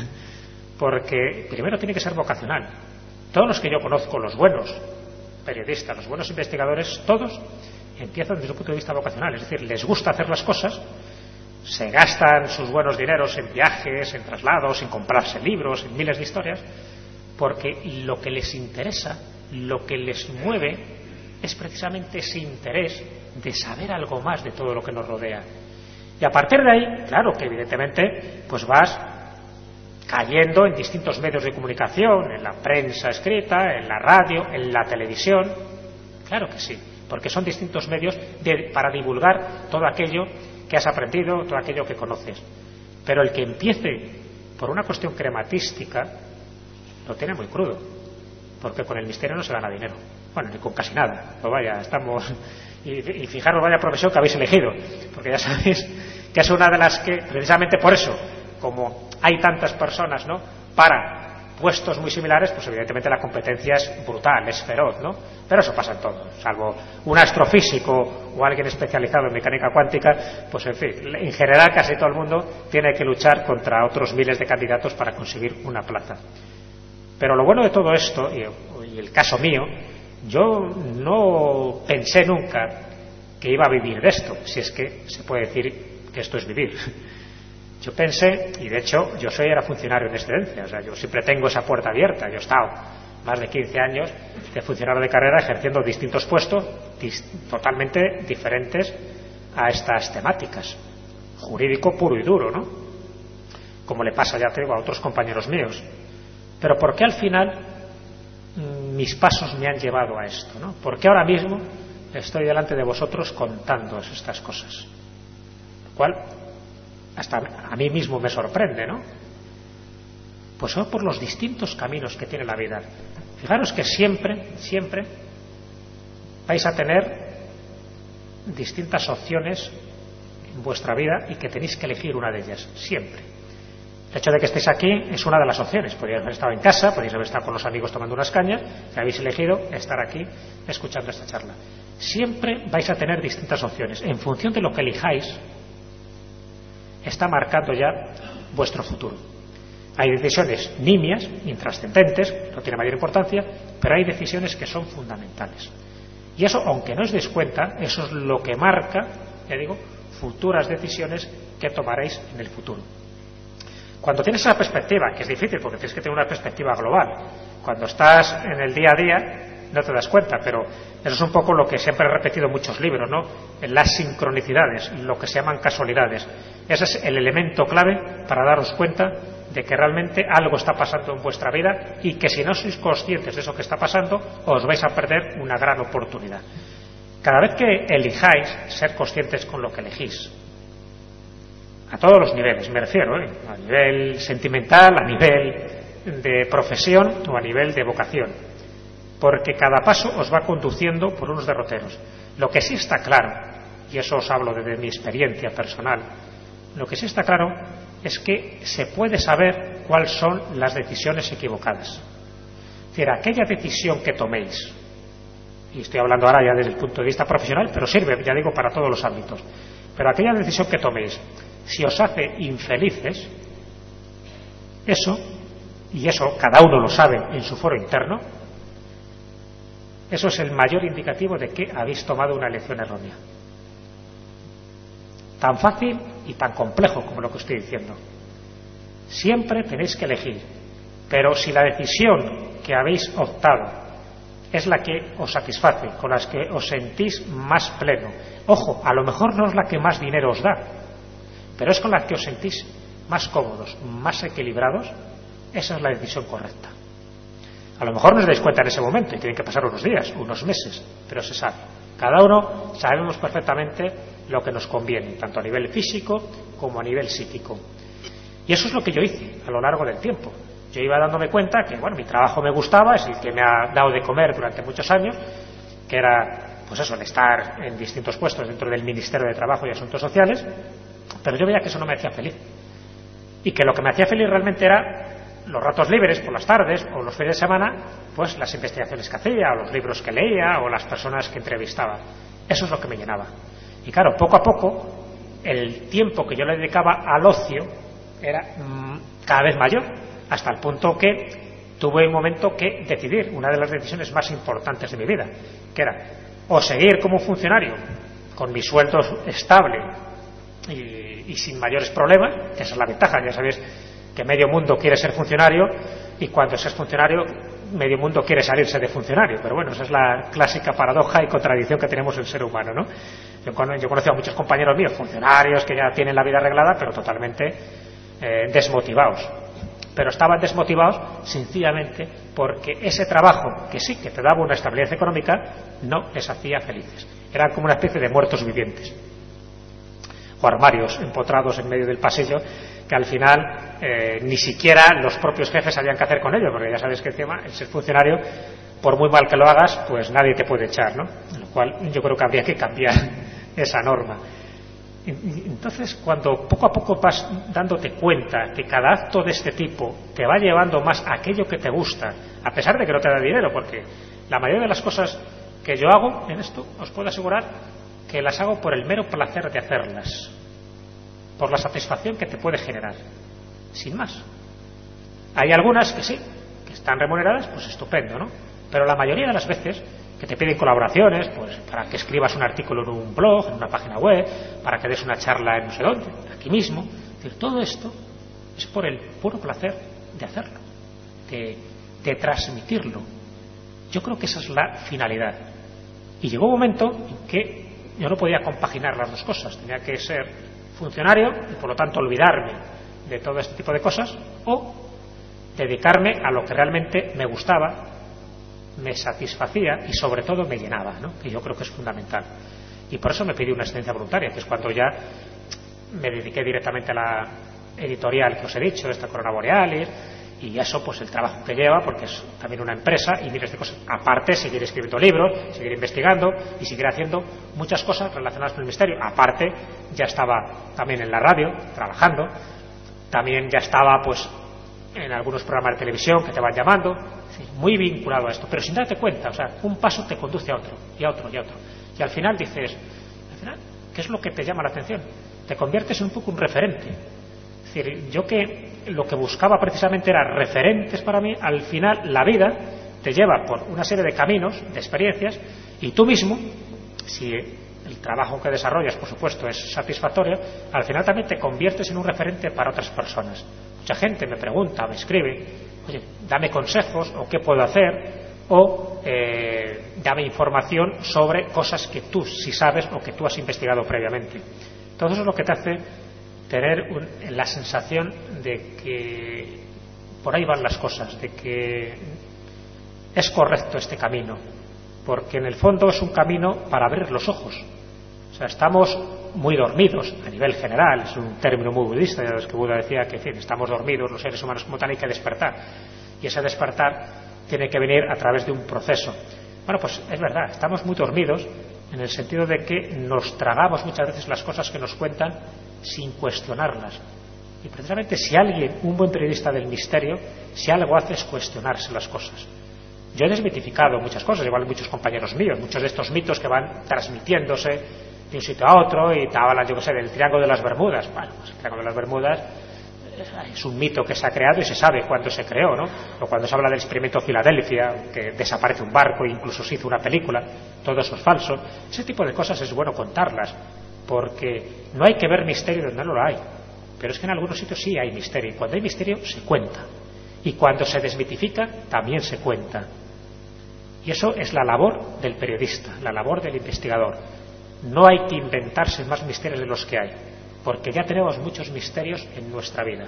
Porque primero tiene que ser vocacional. Todos los que yo conozco, los buenos periodistas, los buenos investigadores, todos empiezan desde un punto de vista vocacional. Es decir, les gusta hacer las cosas, se gastan sus buenos dineros en viajes, en traslados, en comprarse libros, en miles de historias, porque lo que les interesa, lo que les mueve, es precisamente ese interés de saber algo más de todo lo que nos rodea. Y a partir de ahí, claro que evidentemente, pues vas cayendo en distintos medios de comunicación, en la prensa escrita, en la radio, en la televisión. Claro que sí, porque son distintos medios de, para divulgar todo aquello que has aprendido, todo aquello que conoces. Pero el que empiece por una cuestión crematística lo tiene muy crudo, porque con el misterio no se gana dinero. Bueno, ni con casi nada. Pues vaya, estamos... Y, y fijaros vaya profesión que habéis elegido, porque ya sabéis que es una de las que, precisamente por eso, como hay tantas personas, ¿no?, para puestos muy similares, pues evidentemente la competencia es brutal, es feroz, ¿no? Pero eso pasa en todo, salvo un astrofísico o alguien especializado en mecánica cuántica, pues en fin, en general casi todo el mundo tiene que luchar contra otros miles de candidatos para conseguir una plaza. Pero lo bueno de todo esto, y, y el caso mío, yo no pensé nunca que iba a vivir de esto, si es que se puede decir que esto es vivir. Yo pensé, y de hecho yo soy era funcionario en excedencia, o sea, yo siempre tengo esa puerta abierta. Yo he estado más de quince años de funcionario de carrera ejerciendo distintos puestos dis- totalmente diferentes a estas temáticas, jurídico puro y duro, ¿no? Como le pasa, ya te digo, a otros compañeros míos. Pero ¿por qué al final mm, mis pasos me han llevado a esto, ¿no? ¿Por qué ahora mismo estoy delante de vosotros contando estas cosas? Lo cual hasta a mí mismo me sorprende, ¿no? Pues son por los distintos caminos que tiene la vida. Fijaros que siempre, siempre vais a tener distintas opciones en vuestra vida y que tenéis que elegir una de ellas, siempre. El hecho de que estéis aquí es una de las opciones. Podríais haber estado en casa, podríais haber estado con los amigos tomando unas cañas, y habéis elegido estar aquí escuchando esta charla. Siempre vais a tener distintas opciones. En función de lo que elijáis, está marcando ya vuestro futuro. Hay decisiones nimias, intrascendentes, no tiene mayor importancia, pero hay decisiones que son fundamentales. Y eso, aunque no os deis cuenta, eso es lo que marca, ya digo, futuras decisiones que tomaréis en el futuro. Cuando tienes esa perspectiva, que es difícil porque tienes que tener una perspectiva global, cuando estás en el día a día no te das cuenta, pero eso es un poco lo que siempre he repetido en muchos libros, ¿no? En las sincronicidades, lo que se llaman casualidades. Ese es el elemento clave para daros cuenta de que realmente algo está pasando en vuestra vida y que si no sois conscientes de eso que está pasando, os vais a perder una gran oportunidad. Cada vez que elijáis, ser conscientes con lo que elegís. A todos los niveles, me refiero, ¿eh? A nivel sentimental, a nivel de profesión o a nivel de vocación. Porque cada paso os va conduciendo por unos derroteros. Lo que sí está claro, y eso os hablo desde mi experiencia personal, lo que sí está claro es que se puede saber cuáles son las decisiones equivocadas. Es decir, aquella decisión que toméis, y estoy hablando ahora ya desde el punto de vista profesional, pero sirve, ya digo, para todos los ámbitos, pero aquella decisión que toméis, si os hace infelices, eso, y eso cada uno lo sabe en su foro interno, eso es el mayor indicativo de que habéis tomado una elección errónea. Tan fácil y tan complejo como lo que estoy diciendo. Siempre tenéis que elegir, pero si la decisión que habéis optado es la que os satisface, con las que os sentís más pleno, ojo, a lo mejor no es la que más dinero os da, pero es con la que os sentís más cómodos, más equilibrados, esa es la decisión correcta. A lo mejor no os dais cuenta en ese momento y tienen que pasar unos días, unos meses, pero se sabe. Cada uno sabemos perfectamente lo que nos conviene, tanto a nivel físico como a nivel psíquico. Y eso es lo que yo hice a lo largo del tiempo. Yo iba dándome cuenta que, bueno, mi trabajo me gustaba, es el que me ha dado de comer durante muchos años, que era, pues eso, el estar en distintos puestos dentro del Ministerio de Trabajo y Asuntos Sociales, pero yo veía que eso no me hacía feliz. Y que lo que me hacía feliz realmente era los ratos libres por las tardes o los fines de semana, pues las investigaciones que hacía, o los libros que leía, o las personas que entrevistaba. Eso es lo que me llenaba. Y claro, poco a poco, el tiempo que yo le dedicaba al ocio era mmm, cada vez mayor, hasta el punto que tuve un momento que decidir una de las decisiones más importantes de mi vida, que era o seguir como funcionario con mi sueldo estable y, y sin mayores problemas, que esa es la ventaja, ya sabéis que medio mundo quiere ser funcionario y cuando se es funcionario medio mundo quiere salirse de funcionario, pero bueno, esa es la clásica paradoja y contradicción que tenemos el ser humano, ¿no? Yo, yo conocí a muchos compañeros míos, funcionarios que ya tienen la vida arreglada, pero totalmente eh, desmotivados. Pero estaban desmotivados sencillamente porque ese trabajo, que sí que te daba una estabilidad económica, no les hacía felices. Eran como una especie de muertos vivientes o armarios empotrados en medio del pasillo que al final eh, ni siquiera los propios jefes sabían qué hacer con ellos, porque ya sabes que encima el ser funcionario, por muy mal que lo hagas, pues nadie te puede echar, ¿no? Lo cual yo creo que habría que cambiar esa norma. Entonces, cuando poco a poco vas dándote cuenta que cada acto de este tipo te va llevando más a aquello que te gusta, a pesar de que no te da dinero, porque la mayoría de las cosas que yo hago en esto, os puedo asegurar que las hago por el mero placer de hacerlas, por la satisfacción que te puede generar, sin más. Hay algunas que sí, que están remuneradas, pues estupendo, ¿no? Pero la mayoría de las veces que te piden colaboraciones, pues para que escribas un artículo en un blog, en una página web, para que des una charla en no sé dónde, aquí mismo, es decir, todo esto es por el puro placer de hacerlo, de, de transmitirlo. Yo creo que esa es la finalidad. Y llegó un momento en que yo no podía compaginar las dos cosas, tenía que ser funcionario y por lo tanto olvidarme de todo este tipo de cosas o dedicarme a lo que realmente me gustaba, me satisfacía y sobre todo me llenaba, ¿no? Que yo creo que es fundamental. Y por eso me pedí una excedencia voluntaria, que es cuando ya me dediqué directamente a la editorial que os he dicho, esta Corona Borealis, y eso pues el trabajo que lleva, porque es también una empresa y miles de cosas. Aparte, seguir escribiendo libros, seguir investigando y seguir haciendo muchas cosas relacionadas con el misterio. Aparte, ya estaba también en la radio, trabajando. también ya estaba pues en algunos programas de televisión que te van llamando, es decir, muy vinculado a esto, pero sin darte cuenta, o sea, un paso te conduce a otro, y a otro, y a otro. Y al final dices, al final, ¿qué es lo que te llama la atención? Te conviertes en un poco un referente. Es decir, yo que lo que buscaba precisamente era referentes para mí, al final la vida te lleva por una serie de caminos, de experiencias, y tú mismo, si el trabajo que desarrollas, por supuesto, es satisfactorio, al final también te conviertes en un referente para otras personas. Mucha gente me pregunta, me escribe, oye, dame consejos, o qué puedo hacer, o eh, dame información sobre cosas que tú sí sabes o que tú has investigado previamente. Todo eso es lo que te hace tener un, la sensación de que por ahí van las cosas, de que es correcto este camino, porque en el fondo es un camino para abrir los ojos. O sea, estamos muy dormidos a nivel general, es un término muy budista, ya ves que Buda decía que en fin, estamos dormidos los seres humanos como tal, hay que despertar, y ese despertar tiene que venir a través de un proceso. Bueno, pues es verdad, estamos muy dormidos en el sentido de que nos tragamos muchas veces las cosas que nos cuentan sin cuestionarlas. Y precisamente si alguien, un buen periodista del misterio, si algo hace es cuestionarse las cosas. Yo he desmitificado muchas cosas, igual muchos compañeros míos, muchos de estos mitos que van transmitiéndose de un sitio a otro, y te hablan, yo qué sé, del Triángulo de las Bermudas. Bueno, pues el Triángulo de las Bermudas es un mito que se ha creado y se sabe cuándo se creó, ¿no? O cuando se habla del experimento Filadelfia, que desaparece un barco e incluso se hizo una película, todo eso es falso. Ese tipo de cosas es bueno contarlas, porque no hay que ver misterio donde no lo hay. Pero es que en algunos sitios sí hay misterio, y cuando hay misterio se cuenta, y cuando se desmitifica también se cuenta. Y eso es la labor del periodista, la labor del investigador. No hay que inventarse más misterios de los que hay, porque ya tenemos muchos misterios en nuestra vida.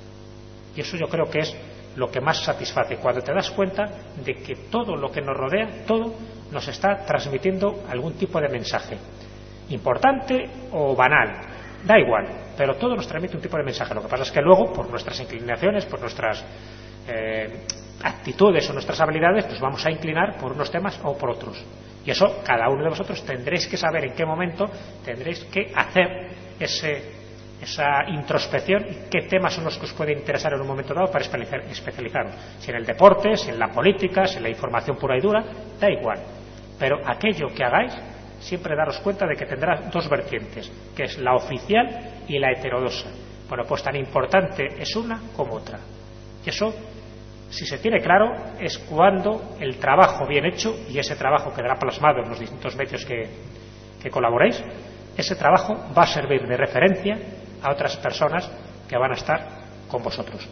Y eso yo creo que es lo que más satisface, cuando te das cuenta de que todo lo que nos rodea, todo nos está transmitiendo algún tipo de mensaje, importante o banal, da igual, pero todo nos transmite un tipo de mensaje. Lo que pasa es que luego, por nuestras inclinaciones, por nuestras eh, actitudes o nuestras habilidades, nos vamos a inclinar por unos temas o por otros. Y eso cada uno de vosotros tendréis que saber en qué momento tendréis que hacer ese, esa introspección y qué temas son los que os pueden interesar en un momento dado para especializaros. Si en el deporte, si en la política, si en la información pura y dura, da igual. Pero aquello que hagáis, siempre daros cuenta de que tendrá dos vertientes, que es la oficial y la heterodoxa. Bueno, pues tan importante es una como otra. Y eso, si se tiene claro, es cuando el trabajo bien hecho, y ese trabajo quedará plasmado en los distintos medios que, que colaboréis, ese trabajo va a servir de referencia a otras personas que van a estar con vosotros.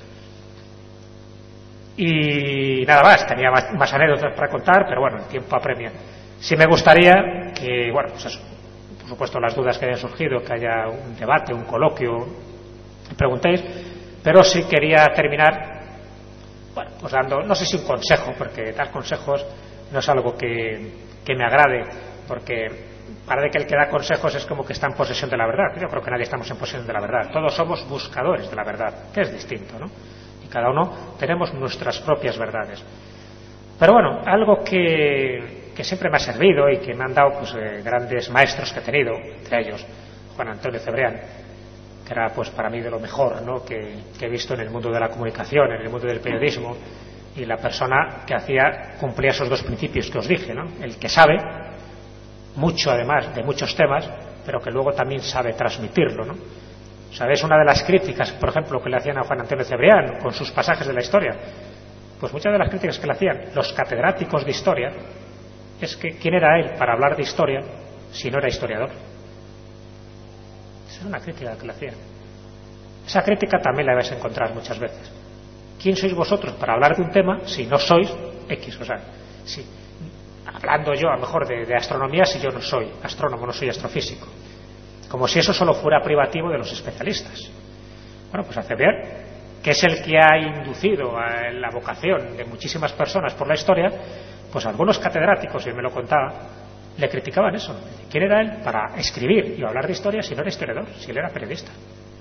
Y nada más, tenía más, más anécdotas para contar, pero bueno, el tiempo apremia. Sí me gustaría que, bueno, pues eso, por supuesto las dudas que hayan surgido, que haya un debate, un coloquio, preguntéis, pero sí quería terminar, bueno, pues dando, no sé si un consejo, porque dar consejos no es algo que, que me agrade, porque parece que el que da consejos es como que está en posesión de la verdad. Yo creo que nadie estamos en posesión de la verdad, todos somos buscadores de la verdad, que es distinto, ¿no? Y cada uno tenemos nuestras propias verdades. Pero bueno, algo que, que siempre me ha servido y que me han dado pues eh, grandes maestros que he tenido, entre ellos Juan Antonio Cebrián, que era pues para mí de lo mejor, ¿no?, que, que he visto en el mundo de la comunicación, en el mundo del periodismo, y la persona que hacía, cumplía esos dos principios que os dije, ¿no? El que sabe mucho, además de muchos temas, pero que luego también sabe transmitirlo, ¿no? ¿Sabéis una de las críticas, por ejemplo, que le hacían a Juan Antonio Cebrián con sus pasajes de la historia? Pues muchas de las críticas que le hacían los catedráticos de historia es que ¿quién era él para hablar de historia si no era historiador? Esa es una crítica que le hacían. Esa crítica también la vais a encontrar muchas veces. ¿Quién sois vosotros para hablar de un tema si no sois X? O sea, si, hablando yo a lo mejor de, de astronomía, si yo no soy astrónomo, no soy astrofísico. Como si eso solo fuera privativo de los especialistas. Bueno, pues hace bien, que es el que ha inducido a la vocación de muchísimas personas por la historia, pues algunos catedráticos, y me lo contaba, le criticaban eso. ¿Quién era él para escribir y hablar de historia si no era historiador, si él era periodista?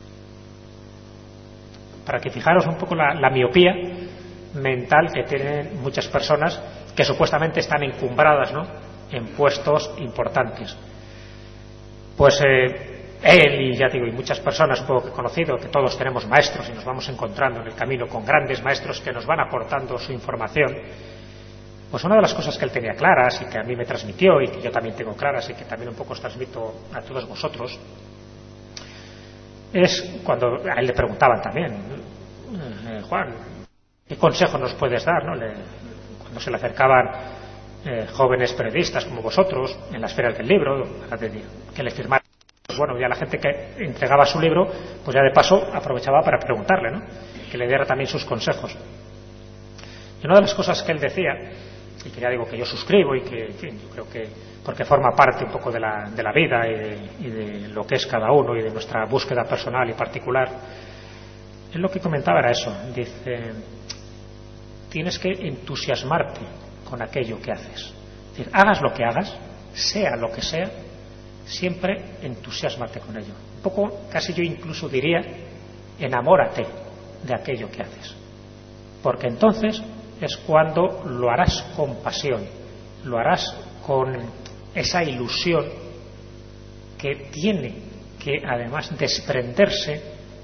Para que fijaros un poco la, la miopía mental que tienen muchas personas que supuestamente están encumbradas, ¿no?, en puestos importantes. Pues eh, él y ya digo, y muchas personas un poco que he conocido, que todos tenemos maestros y nos vamos encontrando en el camino con grandes maestros que nos van aportando su información, pues una de las cosas que él tenía claras y que a mí me transmitió y que yo también tengo claras y que también un poco os transmito a todos vosotros, es cuando a él le preguntaban también, eh, Juan, ¿qué consejo nos puedes dar? ¿no? Le, cuando se le acercaban eh, jóvenes periodistas como vosotros en las ferias del libro, que le firmaran, pues bueno, ya la gente que entregaba su libro, pues ya de paso aprovechaba para preguntarle, ¿no? Que le diera también sus consejos. Y una de las cosas que él decía, y que ya digo que yo suscribo y que, en fin, yo creo que porque forma parte un poco de la, de la vida y de, y de lo que es cada uno y de nuestra búsqueda personal y particular, él lo que comentaba era eso. Dice, tienes que entusiasmarte con aquello que haces. Es decir, hagas lo que hagas, sea lo que sea, siempre entusiasmate con ello. Un poco, casi yo incluso diría, enamórate de aquello que haces. Porque entonces es cuando lo harás con pasión, lo harás con esa ilusión que tiene que además desprenderse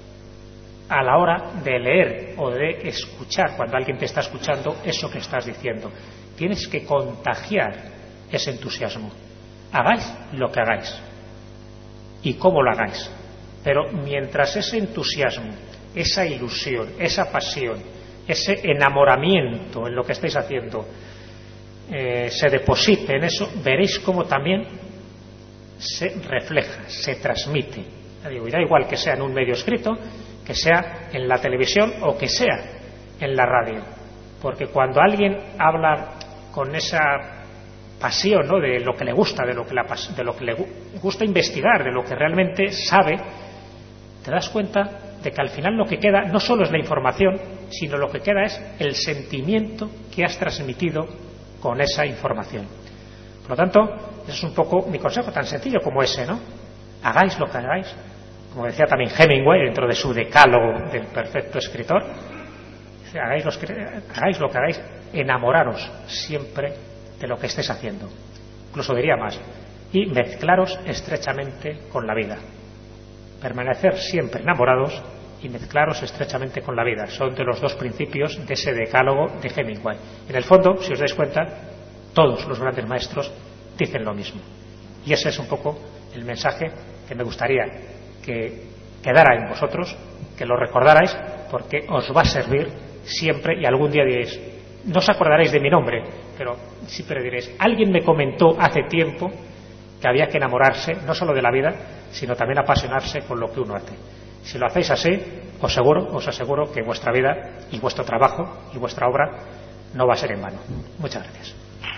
a la hora de leer o de escuchar, cuando alguien te está escuchando eso que estás diciendo. Tienes que contagiar ese entusiasmo. Hagáis lo que hagáis y cómo lo hagáis, pero mientras ese entusiasmo, esa ilusión, esa pasión, ese enamoramiento en lo que estáis haciendo eh, se deposite en eso, veréis cómo también se refleja, se transmite. Ya digo, y da igual que sea en un medio escrito, que sea en la televisión o que sea en la radio, porque cuando alguien habla con esa pasión, ¿no?, de lo que le gusta, de lo que, la, de lo que le gusta investigar, de lo que realmente sabe, te das cuenta de que al final lo que queda no solo es la información, sino lo que queda es el sentimiento que has transmitido con esa información. Por lo tanto, ese es un poco mi consejo, tan sencillo como ese, ¿no? Hagáis lo que hagáis, como decía también Hemingway dentro de su decálogo del perfecto escritor, dice, hagáis, los que, hagáis lo que hagáis, enamoraros siempre de lo que estés haciendo. Incluso diría más, y mezclaros estrechamente con la vida. Permanecer siempre enamorados y mezclaros estrechamente con la vida. Son de los dos principios de ese decálogo de Hemingway. En el fondo, si os dais cuenta, todos los grandes maestros dicen lo mismo. Y ese es un poco el mensaje que me gustaría que quedara en vosotros, que lo recordarais, porque os va a servir siempre y algún día diréis, no os acordaréis de mi nombre, pero siempre diréis, alguien me comentó hace tiempo que había que enamorarse no solo de la vida, sino también apasionarse con lo que uno hace. Si lo hacéis así, os aseguro, os aseguro que vuestra vida y vuestro trabajo y vuestra obra no va a ser en vano. Muchas gracias.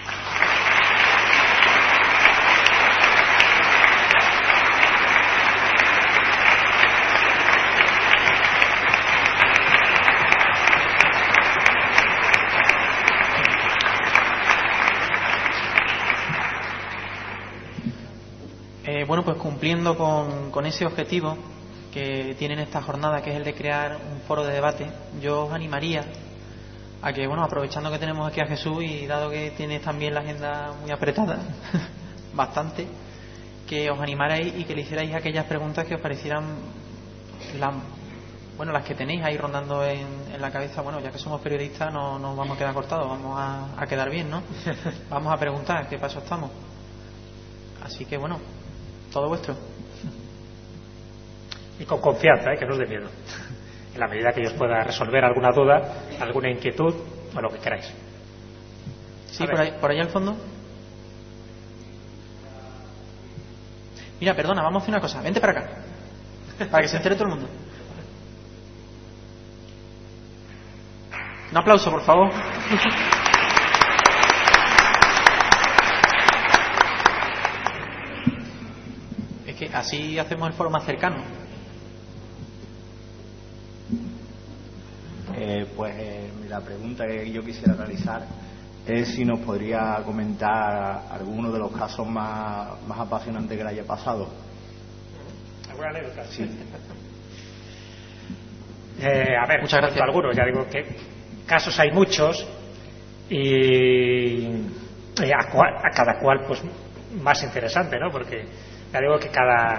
Eh, bueno, pues cumpliendo con, con ese objetivo que tienen esta jornada, que es el de crear un foro de debate, yo os animaría a que, bueno, aprovechando que tenemos aquí a Jesús y dado que tiene también la agenda muy apretada, bastante, que os animarais y que le hicierais aquellas preguntas que os parecieran la, bueno, las que tenéis ahí rondando en, en la cabeza. Bueno, ya que somos periodistas no nos vamos a quedar cortados, vamos a, a quedar bien, ¿no? Vamos a preguntar qué paso estamos. Así que bueno, todo vuestro. Y con confianza, ¿eh? Que no os dé miedo. En la medida que yo os pueda resolver alguna duda, alguna inquietud o lo que queráis. Sí, por ahí, por ahí al fondo. Mira, perdona, vamos a hacer una cosa. Vente para acá, para que se entere todo el mundo. Un aplauso, por favor. Es que así hacemos el foro más cercano. Eh, pues eh, la pregunta que yo quisiera realizar es si nos podría comentar alguno de los casos más, más apasionantes que le haya pasado. ¿Alguna anécdota? Sí. Eh, a ver, muchas gracias. Algunos, ya digo que casos hay muchos y, y a, cual, a cada cual pues más interesante, ¿no? Porque ya digo que cada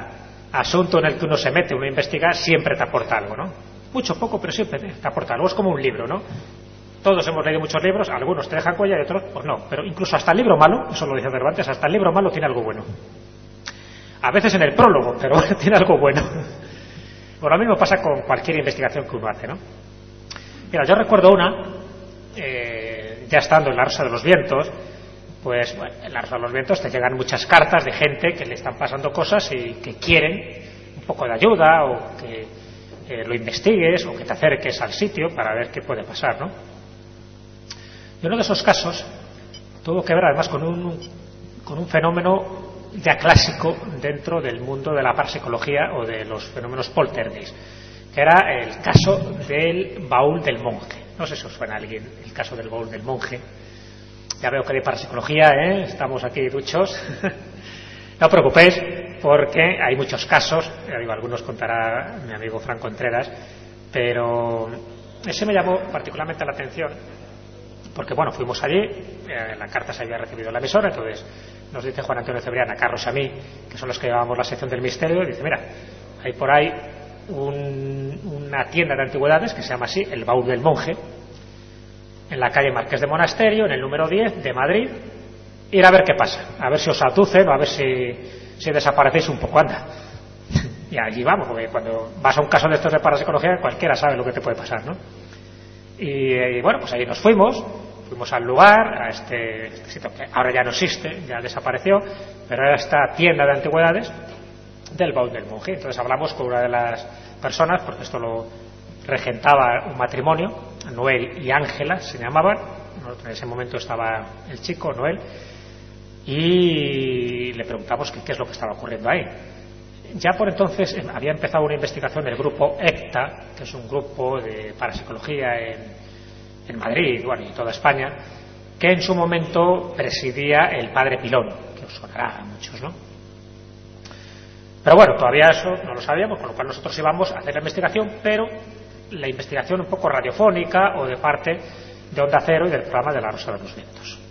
asunto en el que uno se mete, uno investiga, siempre te aporta algo, ¿no? Mucho, poco, pero siempre te aporta algo. Es como un libro, ¿no? Todos hemos leído muchos libros, algunos te dejan huella y otros, pues no. Pero incluso hasta el libro malo, eso lo dice Cervantes, hasta el libro malo tiene algo bueno. A veces en el prólogo, pero tiene algo bueno. Bueno, lo mismo pasa con cualquier investigación que uno hace, ¿no? Mira, yo recuerdo una, eh, ya estando en la Rosa de los Vientos, pues bueno, en la Rosa de los Vientos te llegan muchas cartas de gente que le están pasando cosas y que quieren un poco de ayuda o que eh, lo investigues o que te acerques al sitio para ver qué puede pasar, ¿no? Y uno de esos casos tuvo que ver además con un, con un fenómeno ya clásico dentro del mundo de la parapsicología o de los fenómenos poltergeist, que era el caso del baúl del monje. No sé si os suena a alguien el caso del baúl del monje. Ya veo que de parapsicología, ¿eh? Estamos aquí duchos. No os preocupéis, porque hay muchos casos, ya digo, algunos contará mi amigo Franco Contreras, pero ese me llamó particularmente la atención, porque bueno, fuimos allí, eh, la carta se había recibido en la emisora, entonces nos dice Juan Antonio Cebrián, a Carlos y a mí, que son los que llevábamos la sección del misterio, y dice, mira, hay por ahí un, una tienda de antigüedades que se llama así, el Baúl del Monje, en la calle Marqués de Monasterio, en el número diez de Madrid, ir a ver qué pasa, a ver si os aducen o a ver si, si desaparecéis un poco, anda. Y allí vamos, porque cuando vas a un caso de estos de parapsicología, cualquiera sabe lo que te puede pasar, ¿no? Y, y bueno, pues ahí nos fuimos, fuimos al lugar, a este, este sitio que ahora ya no existe, ya desapareció, pero era esta tienda de antigüedades del Baúl del Monje. Entonces hablamos con una de las personas, porque esto lo regentaba un matrimonio, Noel y Ángela se llamaban, en ese momento estaba el chico, Noel, y le preguntamos qué, qué es lo que estaba ocurriendo ahí. Ya por entonces había empezado una investigación del grupo ECTA, que es un grupo de parapsicología en, en Madrid, bueno, y toda España, que en su momento presidía el padre Pilón, que os sonará a muchos, ¿no? Pero bueno, todavía eso no lo sabíamos, con lo cual nosotros íbamos a hacer la investigación, pero la investigación un poco radiofónica o de parte de Onda Cero y del programa de la Rosa de los Vientos.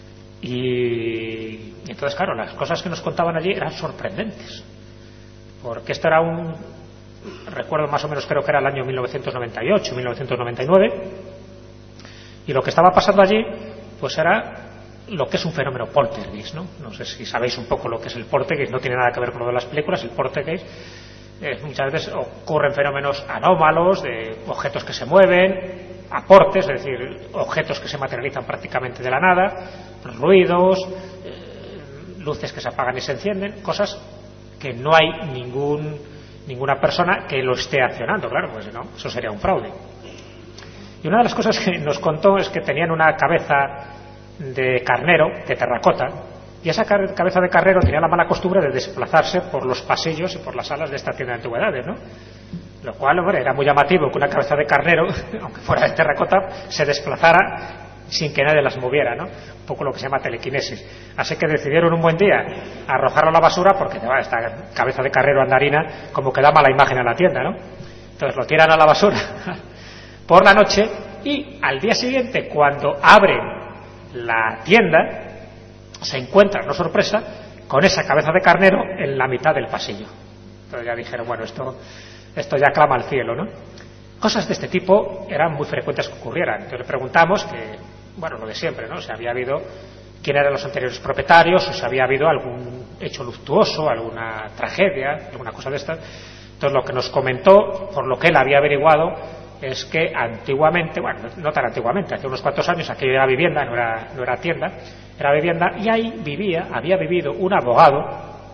Y, y entonces, claro, las cosas que nos contaban allí eran sorprendentes. Porque esto era un, recuerdo más o menos, creo que era el año mil novecientos noventa y ocho, mil novecientos noventa y nueve, y lo que estaba pasando allí, pues era lo que es un fenómeno poltergeist, ¿no? No sé si sabéis un poco lo que es el poltergeist, no tiene nada que ver con lo de las películas. El poltergeist, eh, muchas veces ocurren fenómenos anómalos, de objetos que se mueven, aportes, es decir, objetos que se materializan prácticamente de la nada, ruidos, eh, luces que se apagan y se encienden, cosas que no hay ningún, ninguna persona que lo esté accionando, claro, pues no, eso sería un fraude. Y una de las cosas que nos contó es que tenían una cabeza de carnero, de terracota, y esa cabeza de carnero tenía la mala costumbre de desplazarse por los pasillos y por las salas de esta tienda de antigüedades, ¿no? Lo cual, hombre, era muy llamativo que una cabeza de carnero, aunque fuera de terracota, se desplazara sin que nadie las moviera, ¿no? Un poco lo que se llama telequinesis. Así que decidieron un buen día arrojarlo a la basura porque esta cabeza de carnero andarina como que da mala imagen a la tienda, ¿no? Entonces lo tiran a la basura por la noche y al día siguiente, cuando abren la tienda, se encuentran, no sorpresa, con esa cabeza de carnero en la mitad del pasillo. Entonces ya dijeron, bueno, esto, esto ya clama al cielo, ¿no? Cosas de este tipo eran muy frecuentes que ocurrieran. Entonces le preguntamos que, bueno, lo de siempre, ¿no? Si había habido quién eran los anteriores propietarios, o si había habido algún hecho luctuoso, alguna tragedia, alguna cosa de estas. Entonces lo que nos comentó, por lo que él había averiguado, es que antiguamente, bueno, no tan antiguamente, hace unos cuantos años, aquello era vivienda, no era, no era tienda, era vivienda, y ahí vivía, había vivido un abogado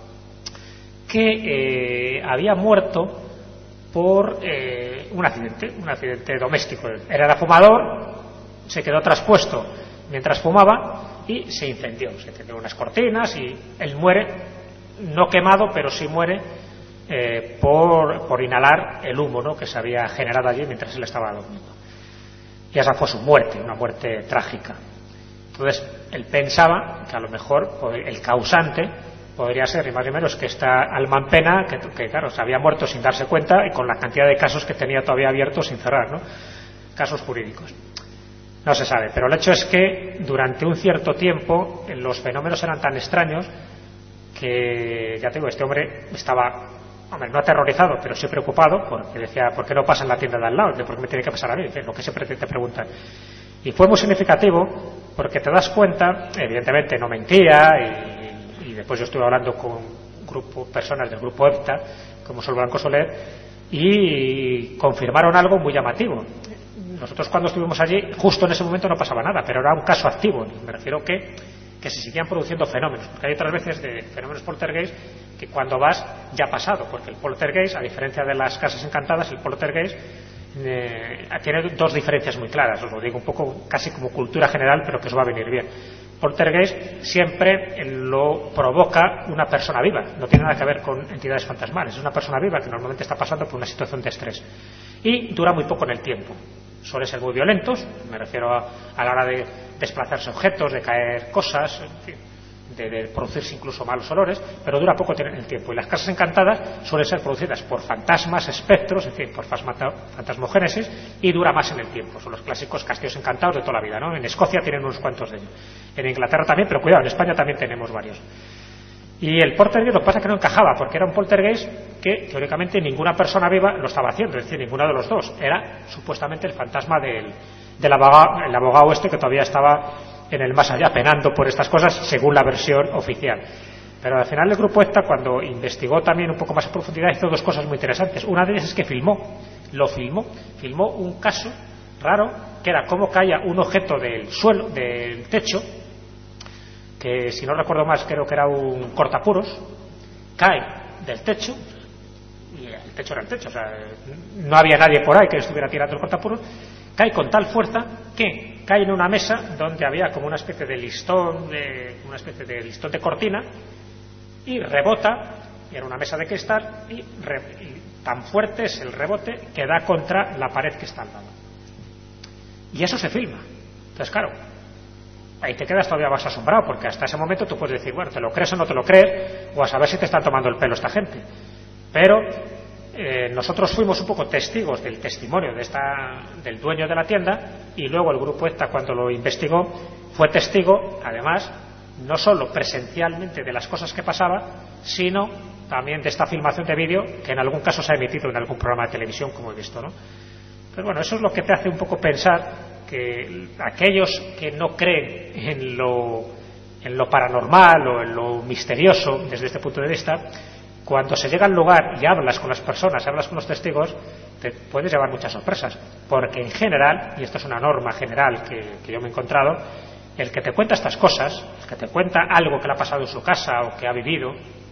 que eh, había muerto por eh, un accidente, un accidente doméstico. Era fumador, se quedó traspuesto mientras fumaba y se incendió, se incendió unas cortinas y él muere, no quemado, pero sí muere eh, por, por inhalar el humo, ¿no?, que se había generado allí mientras él estaba durmiendo. Y esa fue su muerte, una muerte trágica. Entonces él pensaba que a lo mejor el causante podría ser ni más ni menos que esta alma en pena, que, que claro, se había muerto sin darse cuenta y con la cantidad de casos que tenía todavía abiertos sin cerrar, ¿no? Casos jurídicos. No se sabe, pero el hecho es que durante un cierto tiempo los fenómenos eran tan extraños que, ya te digo, este hombre estaba hombre, no aterrorizado, pero sí preocupado, porque decía, ¿por qué no pasa en la tienda de al lado? ¿Por qué me tiene que pasar a mí? Es lo que siempre te preguntan. Y fue muy significativo porque te das cuenta, evidentemente no mentía, y, y después yo estuve hablando con grupo, personas del grupo EPTA, como Sol Blanco Soler, y confirmaron algo muy llamativo. Nosotros cuando estuvimos allí, justo en ese momento no pasaba nada, pero era un caso activo. Me refiero que, que se seguían produciendo fenómenos, porque hay otras veces de fenómenos poltergeist que cuando vas ya ha pasado, porque el poltergeist, a diferencia de las casas encantadas, el poltergeist eh, tiene dos diferencias muy claras. Os lo digo un poco casi como cultura general, pero que os va a venir bien. Poltergeist siempre lo provoca una persona viva, no tiene nada que ver con entidades fantasmales, es una persona viva que normalmente está pasando por una situación de estrés y dura muy poco en el tiempo. Suelen ser muy violentos, me refiero a, a la hora de desplazarse objetos, de caer cosas, en fin, de, de producirse incluso malos olores, pero dura poco en el tiempo. Y las casas encantadas suelen ser producidas por fantasmas, espectros, en fin, por fantasmogénesis, y dura más en el tiempo. Son los clásicos castillos encantados de toda la vida, ¿no? En Escocia tienen unos cuantos de ellos. En Inglaterra también, pero cuidado, en España también tenemos varios. Y el poltergeist lo que pasa es que no encajaba, porque era un poltergeist que teóricamente ninguna persona viva lo estaba haciendo, es decir, ninguno de los dos. Era supuestamente el fantasma del, del abogado, el abogado este que todavía estaba en el más allá, penando por estas cosas, según la versión oficial. Pero al final el grupo EPTA, cuando investigó también un poco más en profundidad, hizo dos cosas muy interesantes. Una de ellas es que filmó, lo filmó, filmó un caso raro, que era cómo caía un objeto del suelo, del techo, que si no recuerdo más creo que era un cortapuros, cae del techo, y el techo era el techo, o sea, no había nadie por ahí que estuviera tirando el cortapuros, cae con tal fuerza que cae en una mesa donde había como una especie de listón, de, una especie de listón de cortina, y rebota, y era una mesa de cristal, y, re, y tan fuerte es el rebote que da contra la pared que está al lado. Y eso se filma. Entonces, claro, ahí te quedas todavía más asombrado, porque hasta ese momento tú puedes decir, bueno, te lo crees o no te lo crees, o a saber si te están tomando el pelo esta gente. Pero eh, nosotros fuimos un poco testigos del testimonio de esta, del dueño de la tienda, y luego el grupo EPTA, cuando lo investigó, fue testigo, además, no solo presencialmente de las cosas que pasaban, sino también de esta filmación de vídeo que en algún caso se ha emitido en algún programa de televisión, como he visto, ¿no? Pero bueno, eso es lo que te hace un poco pensar que aquellos que no creen en lo, en lo paranormal o en lo misterioso desde este punto de vista, cuando se llega al lugar y hablas con las personas, hablas con los testigos, te puedes llevar muchas sorpresas, porque en general, y esto es una norma general que, que yo me he encontrado, el que te cuenta estas cosas, el que te cuenta algo que le ha pasado en su casa o que ha vivido,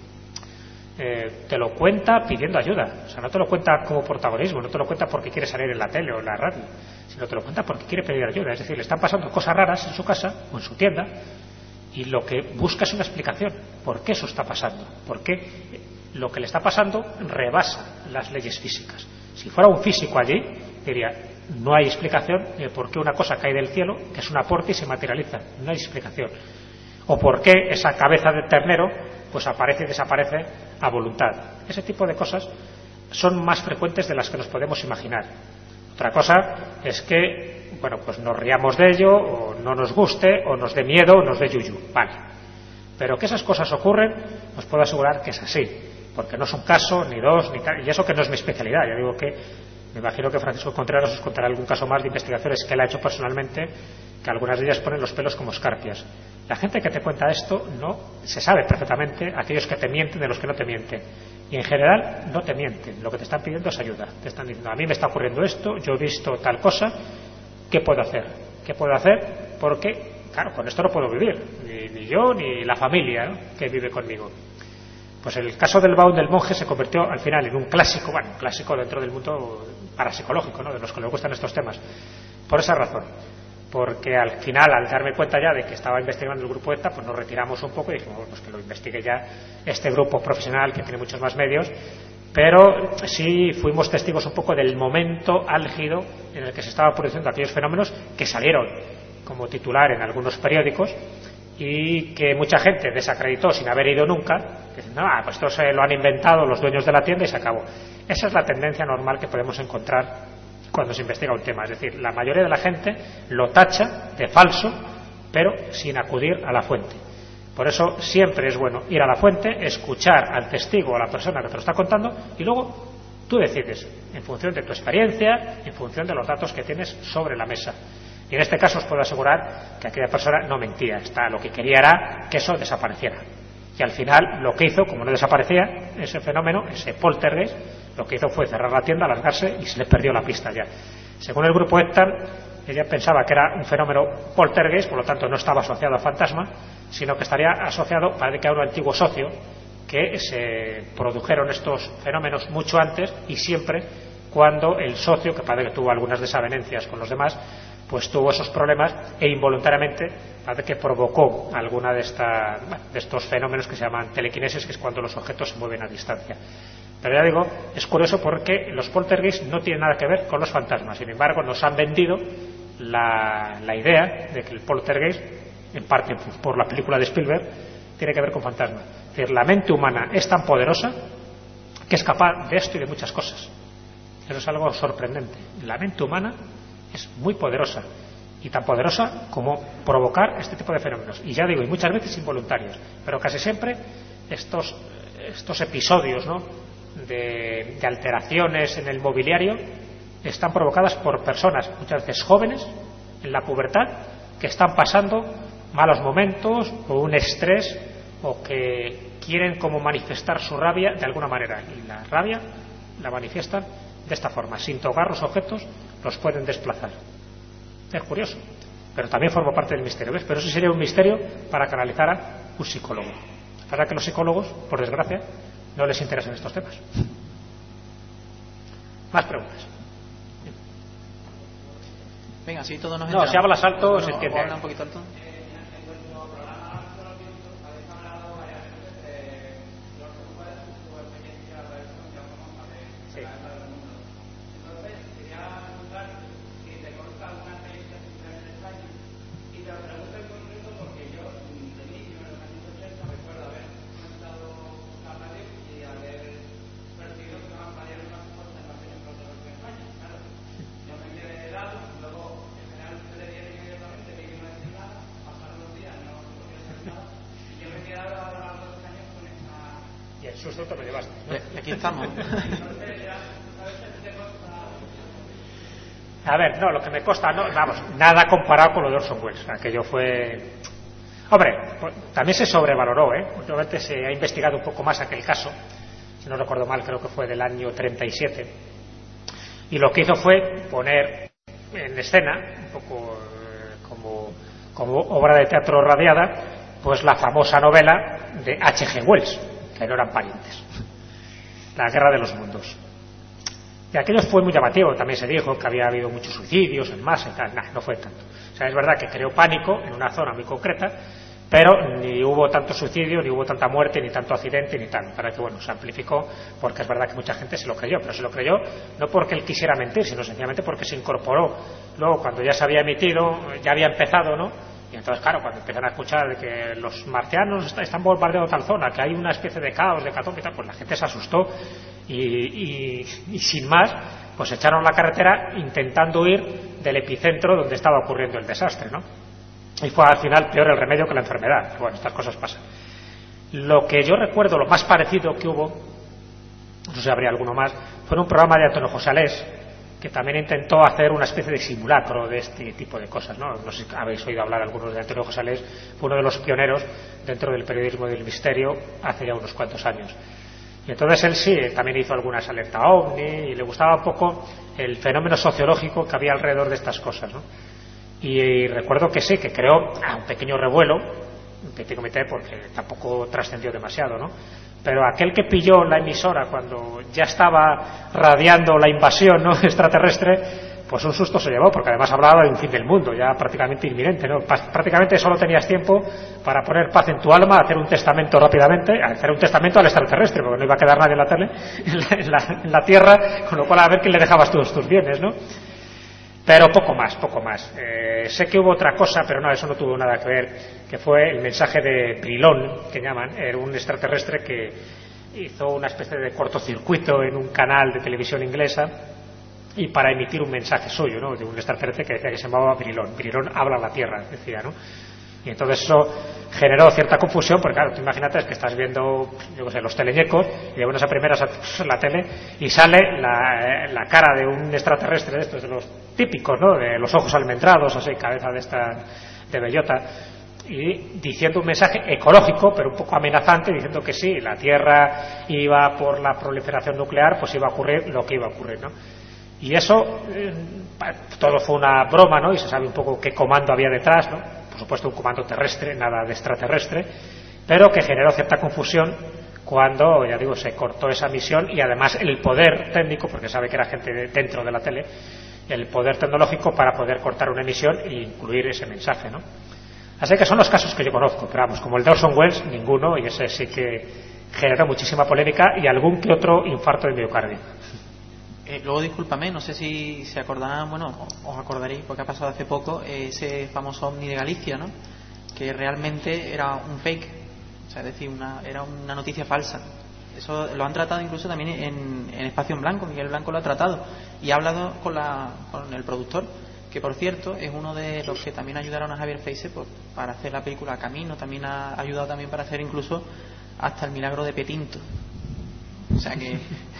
eh, te lo cuenta pidiendo ayuda. O sea, no te lo cuenta como protagonismo, no te lo cuenta porque quiere salir en la tele o en la radio, sino te lo cuenta porque quiere pedir ayuda. Es decir, le están pasando cosas raras en su casa o en su tienda y lo que busca es una explicación. ¿Por qué eso está pasando? ¿Por qué lo que le está pasando rebasa las leyes físicas? Si fuera un físico allí, diría, no hay explicación de por qué una cosa cae del cielo, que es una puerta, y se materializa. No hay explicación. O por qué esa cabeza de ternero pues aparece y desaparece a voluntad. Ese tipo de cosas son más frecuentes de las que nos podemos imaginar. Otra cosa es que, bueno, pues nos riamos de ello, o no nos guste, o nos dé miedo, o nos dé yuyu. Vale. Pero que esas cosas ocurren, os puedo asegurar que es así. Porque no es un caso, ni dos, ni tal. Y eso que no es mi especialidad. Ya digo que me imagino que Francisco Contreras os contará algún caso más de investigaciones que él ha hecho personalmente, que algunas de ellas ponen los pelos como escarpias. La gente que te cuenta esto no se sabe perfectamente, aquellos que te mienten de los que no te mienten. Y en general no te mienten, lo que te están pidiendo es ayuda. Te están diciendo, a mí me está ocurriendo esto, yo he visto tal cosa, ¿qué puedo hacer? ¿Qué puedo hacer? Porque, claro, con esto no puedo vivir, ni, ni yo ni la familia, ¿no?, que vive conmigo. Pues el caso del baúl del monje se convirtió al final en un clásico, bueno, un clásico dentro del mundo parapsicológico, ¿no?, de los que les gustan estos temas. Por esa razón. Porque al final, al darme cuenta ya de que estaba investigando el grupo EPTA, pues nos retiramos un poco y dijimos, bueno, pues que lo investigue ya este grupo profesional que tiene muchos más medios, pero sí fuimos testigos un poco del momento álgido en el que se estaban produciendo aquellos fenómenos que salieron como titular en algunos periódicos y que mucha gente desacreditó sin haber ido nunca, que dicen, no, pues esto se lo han inventado los dueños de la tienda y se acabó. Esa es la tendencia normal que podemos encontrar cuando se investiga un tema, es decir, la mayoría de la gente lo tacha de falso, pero sin acudir a la fuente. Por eso siempre es bueno ir a la fuente, escuchar al testigo o a la persona que te lo está contando y luego tú decides, en función de tu experiencia, en función de los datos que tienes sobre la mesa. Y en este caso os puedo asegurar que aquella persona no mentía, está, lo que quería era que eso desapareciera. Y al final lo que hizo, como no desaparecía ese fenómeno, ese poltergeist, lo que hizo fue cerrar la tienda, largarse y se le perdió la pista ya. Según el grupo Hector, ella pensaba que era un fenómeno poltergeist, por lo tanto no estaba asociado a fantasma, sino que estaría asociado, parece que a un antiguo socio, que se produjeron estos fenómenos mucho antes y siempre cuando el socio, que parece que tuvo algunas desavenencias con los demás, pues tuvo esos problemas e involuntariamente parece que provocó alguna de, esta, de estos fenómenos que se llaman telequinesis, que es cuando los objetos se mueven a distancia. Pero ya digo, es curioso porque los poltergeist no tienen nada que ver con los fantasmas. Sin embargo, nos han vendido la, la idea de que el poltergeist, en parte por la película de Spielberg, tiene que ver con fantasmas. Es decir, la mente humana es tan poderosa que es capaz de esto y de muchas cosas. Eso es algo sorprendente. La mente humana es muy poderosa y tan poderosa como provocar este tipo de fenómenos. Y ya digo, y muchas veces involuntarios, pero casi siempre estos, estos episodios, ¿no?, de, de alteraciones en el mobiliario están provocadas por personas muchas veces jóvenes en la pubertad que están pasando malos momentos o un estrés o que quieren como manifestar su rabia de alguna manera, y la rabia la manifiestan de esta forma, sin tocar los objetos los pueden desplazar. Es curioso, pero también forma parte del misterio, ¿ves? Pero eso sería un misterio para que analizara un psicólogo. Para que los psicólogos, por desgracia, no les interesan estos temas. Más preguntas. Venga, si todo nos No, si hablas alto, no, se entiende. Habla un poquito alto. Susto me llevaste, ¿no? Aquí estamos. A ver, no, lo que me consta, no, vamos, nada comparado con lo de Orson Welles. Aquello fue... Hombre, también se sobrevaloró, ¿eh? Últimamente se ha investigado un poco más aquel caso, si no recuerdo mal, creo que fue del año treinta y siete. Y lo que hizo fue poner en escena, un poco eh, como, como obra de teatro radiada, pues la famosa novela de H G Wells, que no eran parientes, La Guerra de los Mundos. Y aquello fue muy llamativo, también se dijo que había habido muchos suicidios en masa y tal. Nah, no fue tanto. O sea, es verdad que creó pánico en una zona muy concreta, pero ni hubo tanto suicidio, ni hubo tanta muerte, ni tanto accidente, ni tal. Para que, bueno, se amplificó, porque es verdad que mucha gente se lo creyó, pero se lo creyó no porque él quisiera mentir, sino sencillamente porque se incorporó. Luego, cuando ya se había emitido, ya había empezado, ¿no? Y entonces, claro, cuando empiezan a escuchar de que los marcianos están bombardeando tal zona, que hay una especie de caos, de catombe y tal, pues la gente se asustó y, y, y sin más, pues echaron la carretera intentando huir del epicentro donde estaba ocurriendo el desastre, ¿no? Y fue al final peor el remedio que la enfermedad. Bueno, estas cosas pasan. Lo que yo recuerdo, lo más parecido que hubo, no sé si habría alguno más, fue un programa de Antonio José Alés, que también intentó hacer una especie de simulacro de este tipo de cosas, ¿no? No sé si habéis oído hablar algunos de Antonio José Alés, fue uno de los pioneros dentro del periodismo del misterio hace ya unos cuantos años. Y entonces él sí, también hizo algunas alerta ovni y le gustaba un poco el fenómeno sociológico que había alrededor de estas cosas, ¿no? Y recuerdo que sí, que creó un pequeño revuelo, un petit comité, porque tampoco trascendió demasiado, ¿no? Pero aquel que pilló la emisora cuando ya estaba radiando la invasión, ¿no?, extraterrestre, pues un susto se llevó, porque además hablaba de un fin del mundo, ya prácticamente inminente, ¿no? Prácticamente solo tenías tiempo para poner paz en tu alma, hacer un testamento rápidamente, hacer un testamento al extraterrestre, porque no iba a quedar nadie en la tele, en la, en la, en la Tierra, con lo cual a ver quién le dejabas todos tus bienes, ¿no? Pero poco más, poco más. Eh, sé que hubo otra cosa, pero no, eso no tuvo nada que ver, que fue el mensaje de Brilón, que llaman, era un extraterrestre que hizo una especie de cortocircuito en un canal de televisión inglesa y para emitir un mensaje suyo, ¿no?, de un extraterrestre que decía que se llamaba Brilón. Brilón habla a la Tierra, decía, ¿no? Y entonces eso generó cierta confusión, porque claro, tú imagínate que estás viendo, yo qué sé, los teleñecos, y de buenas a primeras en la tele, y sale la, la cara de un extraterrestre de estos, de los típicos, ¿no?, de los ojos almendrados, así, cabeza de esta, de bellota, y diciendo un mensaje ecológico, pero un poco amenazante, diciendo que sí, la Tierra iba por la proliferación nuclear, pues iba a ocurrir lo que iba a ocurrir, ¿no? Y eso, eh, todo fue una broma, ¿no? Y se sabe un poco qué comando había detrás, ¿no? Por supuesto un comando terrestre, nada de extraterrestre, pero que generó cierta confusión cuando, ya digo, se cortó esa misión, y además el poder técnico, porque sabe que era gente de, dentro de la tele, el poder tecnológico para poder cortar una emisión e incluir ese mensaje, ¿no? Así que son los casos que yo conozco, pero vamos, como el de Orson Welles, ninguno, y ese sí que generó muchísima polémica y algún que otro infarto de miocardio. Eh, luego, discúlpame, no sé si se acordarán, bueno, os acordaréis, porque ha pasado hace poco, eh, ese famoso ovni de Galicia, ¿no?, que realmente era un fake, o sea, es decir, una, era una noticia falsa. Eso lo han tratado incluso también en, en Espacio en Blanco. Miguel Blanco lo ha tratado y ha hablado con, la, con el productor, que por cierto es uno de los que también ayudaron a Javier Feise por, para hacer la película Camino. También ha ayudado también para hacer incluso hasta El milagro de Petinto. O sea que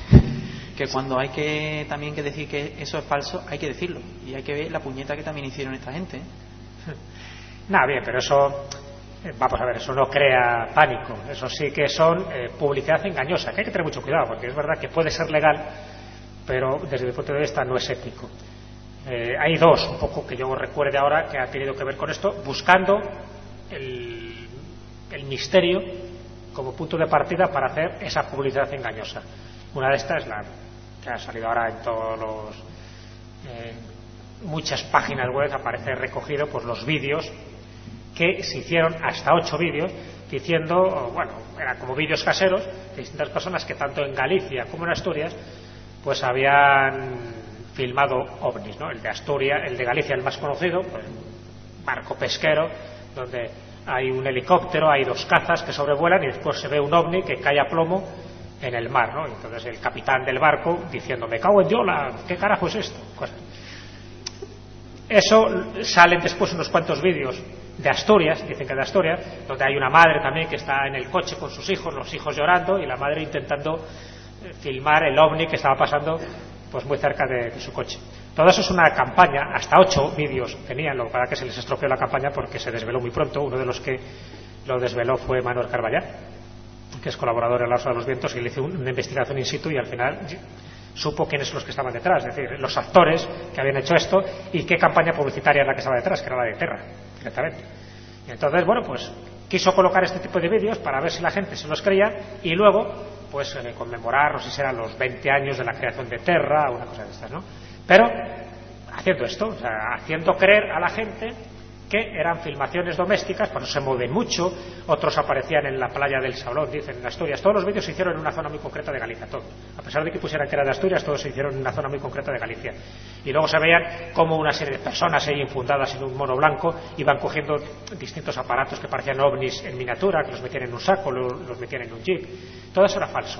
que cuando hay que también que decir que eso es falso, hay que decirlo, y hay que ver la puñeta que también hicieron esta gente, ¿eh? Nada, bien, pero eso, vamos a ver, eso no crea pánico, eso sí que son eh, publicidad engañosa, que hay que tener mucho cuidado, porque es verdad que puede ser legal, pero desde mi punto de vista no es ético. Eh, hay dos, un poco que yo recuerde ahora, que ha tenido que ver con esto, buscando el, el misterio como punto de partida para hacer esa publicidad engañosa. Una de estas es la que ha salido ahora en todos los eh, muchas páginas web, aparece recogido pues los vídeos que se hicieron, hasta ocho vídeos, diciendo, bueno, eran como vídeos caseros de distintas personas que tanto en Galicia como en Asturias pues habían filmado ovnis, ¿no? El de Asturias, el de Galicia, el más conocido, pues, barco pesquero, donde hay un helicóptero, hay dos cazas que sobrevuelan y después se ve un ovni que cae a plomo en el mar, ¿no? Entonces el capitán del barco diciendo, me cago en Yola, ¿qué carajo es esto? Cosas. Eso salen después unos cuantos vídeos de Asturias, dicen que de Asturias, donde hay una madre también que está en el coche con sus hijos, los hijos llorando y la madre intentando filmar el ovni que estaba pasando pues muy cerca de, de su coche. Todo eso es una campaña, hasta ocho vídeos tenían, lo para que se les estropeó la campaña porque se desveló muy pronto. Uno de los que lo desveló fue Manuel Carballal, que es colaborador en la Rosa de los Vientos, y le hizo una investigación in situ y al final supo quiénes son los que estaban detrás, es decir, los actores que habían hecho esto y qué campaña publicitaria era la que estaba detrás, que era la de Terra, directamente. Y entonces, bueno, pues quiso colocar este tipo de vídeos para ver si la gente se los creía y luego, pues, eh, conmemorar, no sé si eran los veinte años de la creación de Terra o una cosa de estas, ¿no? Pero haciendo esto, o sea, haciendo creer a la gente que eran filmaciones domésticas, pues no se mueven mucho, otros aparecían en la playa del Sablón, dicen, en Asturias. Todos los vídeos se hicieron en una zona muy concreta de Galicia, todos. A pesar de que pusieran que era de Asturias, todos se hicieron en una zona muy concreta de Galicia. Y luego se veían como una serie de personas ahí infundadas en un mono blanco iban cogiendo distintos aparatos que parecían ovnis en miniatura, que los metían en un saco, los metían en un jeep. Todo eso era falso.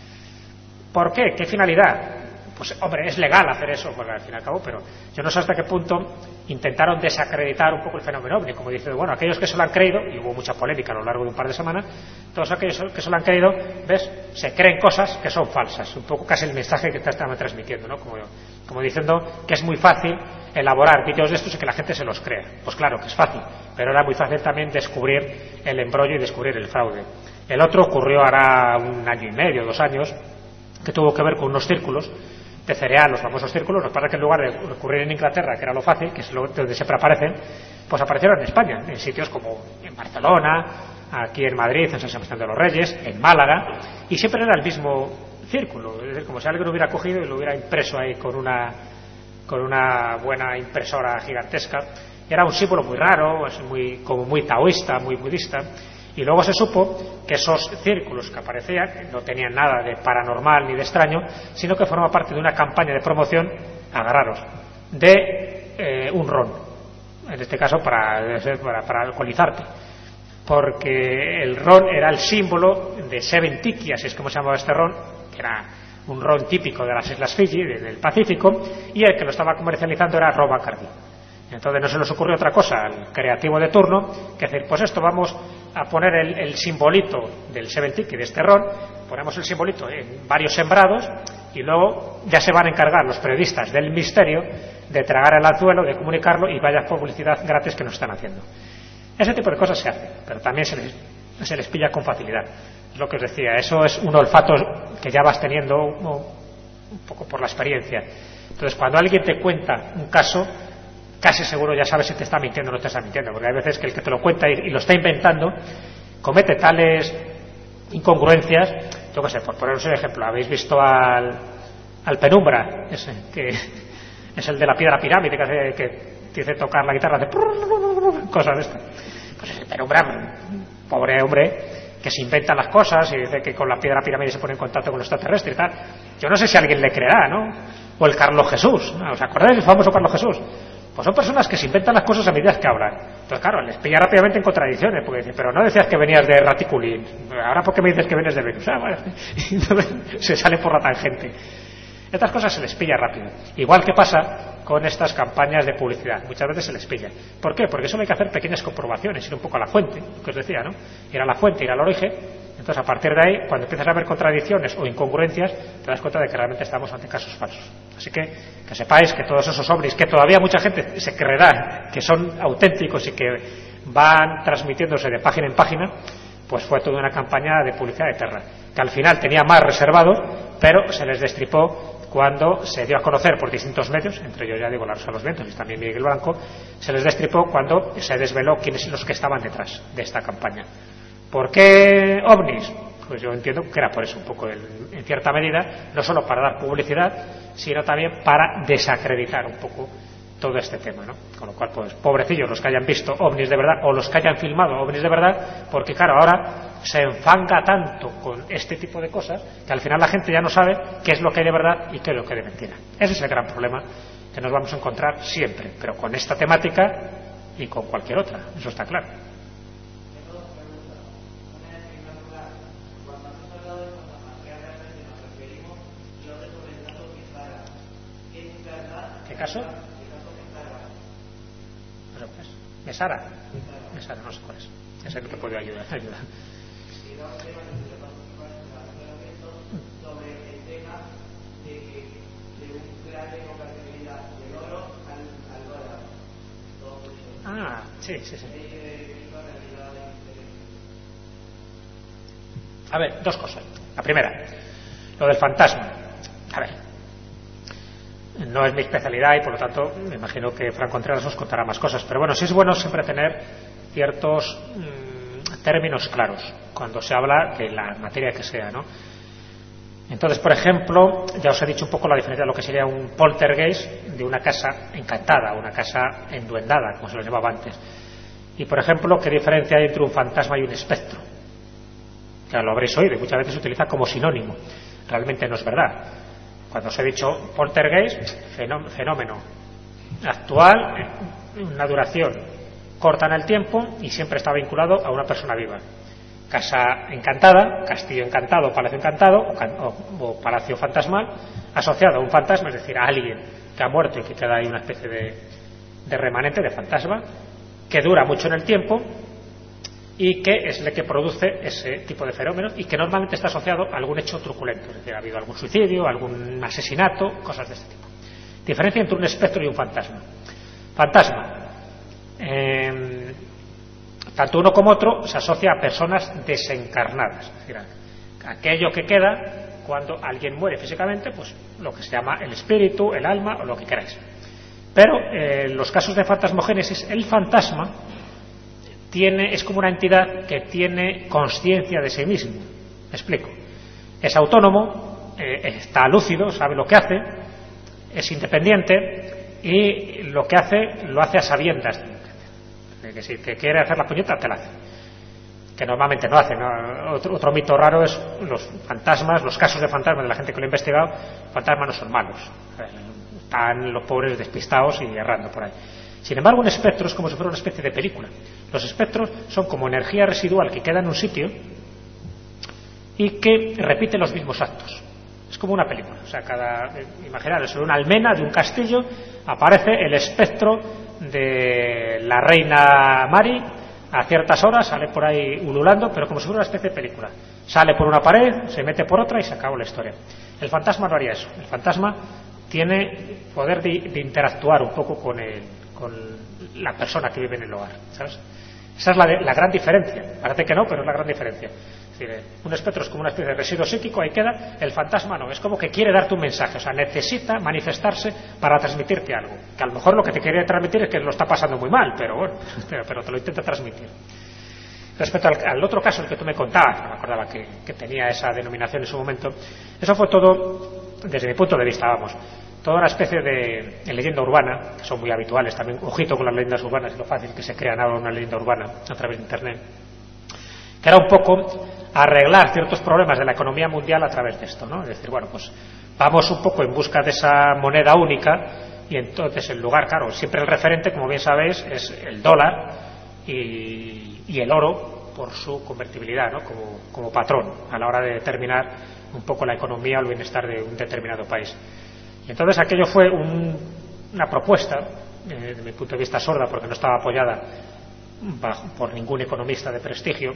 ¿Por qué? ¿Qué finalidad? Pues, hombre, es legal hacer eso, bueno, al fin y al cabo, pero yo no sé hasta qué punto intentaron desacreditar un poco el fenómeno ovni, como dice, bueno, aquellos que se lo han creído, y hubo mucha polémica a lo largo de un par de semanas, todos aquellos que se lo han creído, ¿ves?, se creen cosas que son falsas, un poco casi el mensaje que te estaban transmitiendo, ¿no? Como, como diciendo que es muy fácil elaborar vídeos de estos y que la gente se los crea. Pues claro que es fácil, pero era muy fácil también descubrir el embrollo y descubrir el fraude. El otro ocurrió hará un año y medio, dos años, que tuvo que ver con unos círculos de cereal, los famosos círculos. Lo que pasa es que en lugar de ocurrir en Inglaterra, que era lo fácil, que es lo, donde siempre aparecen, pues aparecieron en España, en sitios como en Barcelona, aquí en Madrid, en San Sebastián de los Reyes, en Málaga, y siempre era el mismo círculo, es decir, como si alguien lo hubiera cogido y lo hubiera impreso ahí con una, con una buena impresora gigantesca. Y era un símbolo muy raro, es muy, como muy taoísta, muy budista. Y luego se supo que esos círculos que aparecían no tenían nada de paranormal ni de extraño, sino que formaban parte de una campaña de promoción, agarraros, de eh, un ron, en este caso para, para, para alcoholizarte, porque el ron era el símbolo de Seven Tiki, así es como se llamaba este ron, que era un ron típico de las Islas Fiji, del Pacífico, y el que lo estaba comercializando era Rob Bacardi. Entonces no se les ocurrió otra cosa al creativo de turno que decir, pues esto vamos a poner el, el simbolito del Seven Ticket, de este ron, ponemos el simbolito en varios sembrados y luego ya se van a encargar los periodistas del misterio de tragar el anzuelo, de comunicarlo y vaya publicidad gratis que nos están haciendo. Ese tipo de cosas se hace, pero también se les, se les pilla con facilidad. Es lo que os decía, eso es un olfato que ya vas teniendo un poco por la experiencia. Entonces, cuando alguien te cuenta un caso, casi seguro ya sabes si te está mintiendo o no te está mintiendo, porque hay veces que el que te lo cuenta y, y lo está inventando comete tales incongruencias. Yo qué sé, por poneros un ejemplo, habéis visto al, al Penumbra, ese, que es el de la piedra pirámide, que, hace, que dice tocar la guitarra, hace cosas de estas. Pues es el Penumbra, pobre hombre, que se inventa las cosas y dice que con la piedra pirámide se pone en contacto con los extraterrestres y tal. Yo no sé si alguien le creerá, ¿no? O el Carlos Jesús, ¿no? ¿Os acordáis del famoso Carlos Jesús? Pues son personas que se inventan las cosas a medida que hablan. Entonces, claro, les pilla rápidamente en contradicciones, porque dicen, pero no decías que venías de Raticulín, ahora ¿por qué me dices que vienes de Venus? Ah, bueno. Y entonces se sale por la tangente. Estas cosas se les pilla rápido. Igual que pasa con estas campañas de publicidad. Muchas veces se les pilla. ¿Por qué? Porque solo hay que hacer pequeñas comprobaciones, ir un poco a la fuente, que os decía, ¿no? Ir a la fuente, ir al origen. Entonces, a partir de ahí, cuando empiezas a ver contradicciones o incongruencias, te das cuenta de que realmente estamos ante casos falsos. Así que, que sepáis que todos esos ovnis, que todavía mucha gente se creerá que son auténticos y que van transmitiéndose de página en página, pues fue toda una campaña de publicidad eterna, que al final tenía más reservado, pero se les destripó cuando se dio a conocer por distintos medios, entre ellos, ya digo, La Rosa de los Vientos y también Miguel Blanco, se les destripó cuando se desveló quiénes son los que estaban detrás de esta campaña. ¿Por qué ovnis? Pues yo entiendo que era por eso, un poco en, en cierta medida, no solo para dar publicidad, sino también para desacreditar un poco todo este tema, ¿no? Con lo cual, pues, pobrecillos los que hayan visto ovnis de verdad o los que hayan filmado ovnis de verdad, porque claro, ahora se enfanga tanto con este tipo de cosas que al final la gente ya no sabe qué es lo que hay de verdad y qué es lo que hay de mentira. Ese es el gran problema que nos vamos a encontrar siempre, pero con esta temática y con cualquier otra, eso está claro. ¿Qué caso? Mesara. Mesara, no sé cuál es. Es el que puede ayudar. ayudar. Ah, sí, sí, sí. A ver, dos cosas. La primera, lo del fantasma. A ver, no es mi especialidad y por lo tanto me imagino que Fran Contreras os contará más cosas, pero bueno, sí es bueno siempre tener ciertos mmm, términos claros cuando se habla de la materia que sea, ¿no? Entonces, por ejemplo, ya os he dicho un poco la diferencia de lo que sería un poltergeist de una casa encantada, una casa enduendada, como se lo llamaba antes. Y, por ejemplo, ¿qué diferencia hay entre un fantasma y un espectro? Ya lo habréis oído y muchas veces se utiliza como sinónimo. Realmente no es verdad. Cuando os he dicho poltergeist, fenómeno actual, una duración corta en el tiempo y siempre está vinculado a una persona viva. Casa encantada, castillo encantado, palacio encantado o, o, o palacio fantasmal asociado a un fantasma, es decir, a alguien que ha muerto y que queda ahí una especie de, de remanente de fantasma que dura mucho en el tiempo y que es el que produce ese tipo de fenómenos y que normalmente está asociado a algún hecho truculento, es decir, ha habido algún suicidio, algún asesinato, cosas de este tipo. Diferencia entre un espectro y un fantasma. Fantasma, eh, tanto uno como otro se asocia a personas desencarnadas, es decir, aquello que queda cuando alguien muere físicamente, pues lo que se llama el espíritu, el alma o lo que queráis. Pero en eh, los casos de fantasmogénesis, el fantasma tiene, es como una entidad que tiene conciencia de sí mismo. Me explico. Es autónomo, eh, está lúcido, sabe lo que hace, es independiente y lo que hace lo hace a sabiendas. Que si te quiere hacer la puñeta, te la hace. Que normalmente no hace, ¿no? Otro, otro mito raro es los fantasmas, los casos de fantasmas de la gente que lo ha investigado. Fantasmas no son malos. Están los pobres despistados y errando por ahí. Sin embargo, un espectro es como si fuera una especie de película. Los espectros son como energía residual que queda en un sitio y que repite los mismos actos. Es como una película. O sea, cada, imaginaros, en una almena de un castillo aparece el espectro de la reina Mari. A ciertas horas sale por ahí ululando, pero como si fuera una especie de película. Sale por una pared, se mete por otra y se acabó la historia. El fantasma no haría eso. El fantasma tiene poder de, de interactuar un poco con, el, con la persona que vive en el hogar, ¿sabes? Esa es la, de, la gran diferencia. Parece que no, pero es la gran diferencia. Es decir, un espectro es como una especie de residuo psíquico, ahí queda. El fantasma no, es como que quiere darte un mensaje, o sea, necesita manifestarse para transmitirte algo, que a lo mejor lo que te quiere transmitir es que lo está pasando muy mal, pero bueno, pero, pero te lo intenta transmitir. Respecto al, al otro caso, el que tú me contabas, no me acordaba que, que tenía esa denominación en su momento, eso fue todo, desde mi punto de vista, vamos, toda una especie de, de leyenda urbana, que son muy habituales también. Ojito con las leyendas urbanas y lo fácil que se crean ahora una leyenda urbana a través de Internet, que era un poco arreglar ciertos problemas de la economía mundial a través de esto, ¿no? Es decir, bueno, pues vamos un poco en busca de esa moneda única y entonces el lugar, claro, siempre el referente, como bien sabéis, es el dólar y, y el oro por su convertibilidad, ¿no? Como, como patrón a la hora de determinar un poco la economía o el bienestar de un determinado país. Y entonces aquello fue un, una propuesta, eh, desde mi punto de vista sorda, porque no estaba apoyada bajo, por ningún economista de prestigio,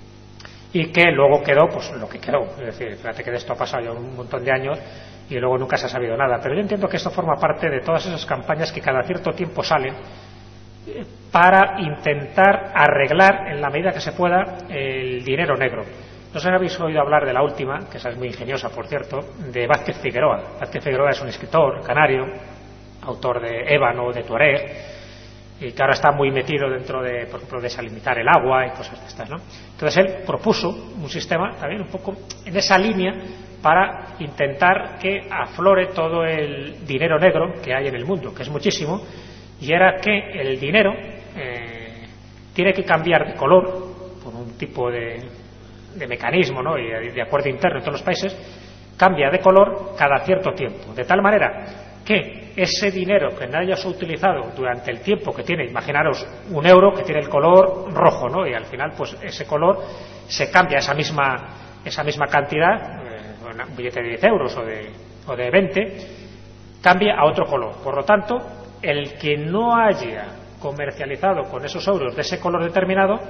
y que luego quedó pues lo que quedó. Es decir, fíjate que de esto ha pasado ya un montón de años y luego nunca se ha sabido nada. Pero yo entiendo que esto forma parte de todas esas campañas que cada cierto tiempo salen para intentar arreglar en la medida que se pueda el dinero negro. No sé si habéis oído hablar de la última, que esa es muy ingeniosa, por cierto, de Vázquez Figueroa. Vázquez Figueroa es un escritor canario, autor de Ébano, de Tuareg, y que ahora está muy metido dentro de, por ejemplo, desalinizar el agua y cosas de estas, ¿no? Entonces él propuso un sistema también un poco en esa línea para intentar que aflore todo el dinero negro que hay en el mundo, que es muchísimo, y era que el dinero eh, tiene que cambiar de color por un tipo de, de mecanismo, ¿no? y de, de acuerdo interno en todos los países, cambia de color cada cierto tiempo, de tal manera que ese dinero que no hayas utilizado durante el tiempo que tiene, imaginaros un euro que tiene el color rojo, ¿no? Y al final pues ese color se cambia, esa misma esa misma cantidad, eh, un billete de diez euros o de, o de veinte, cambia a otro color. Por lo tanto, el que no haya comercializado con esos euros de ese color determinado,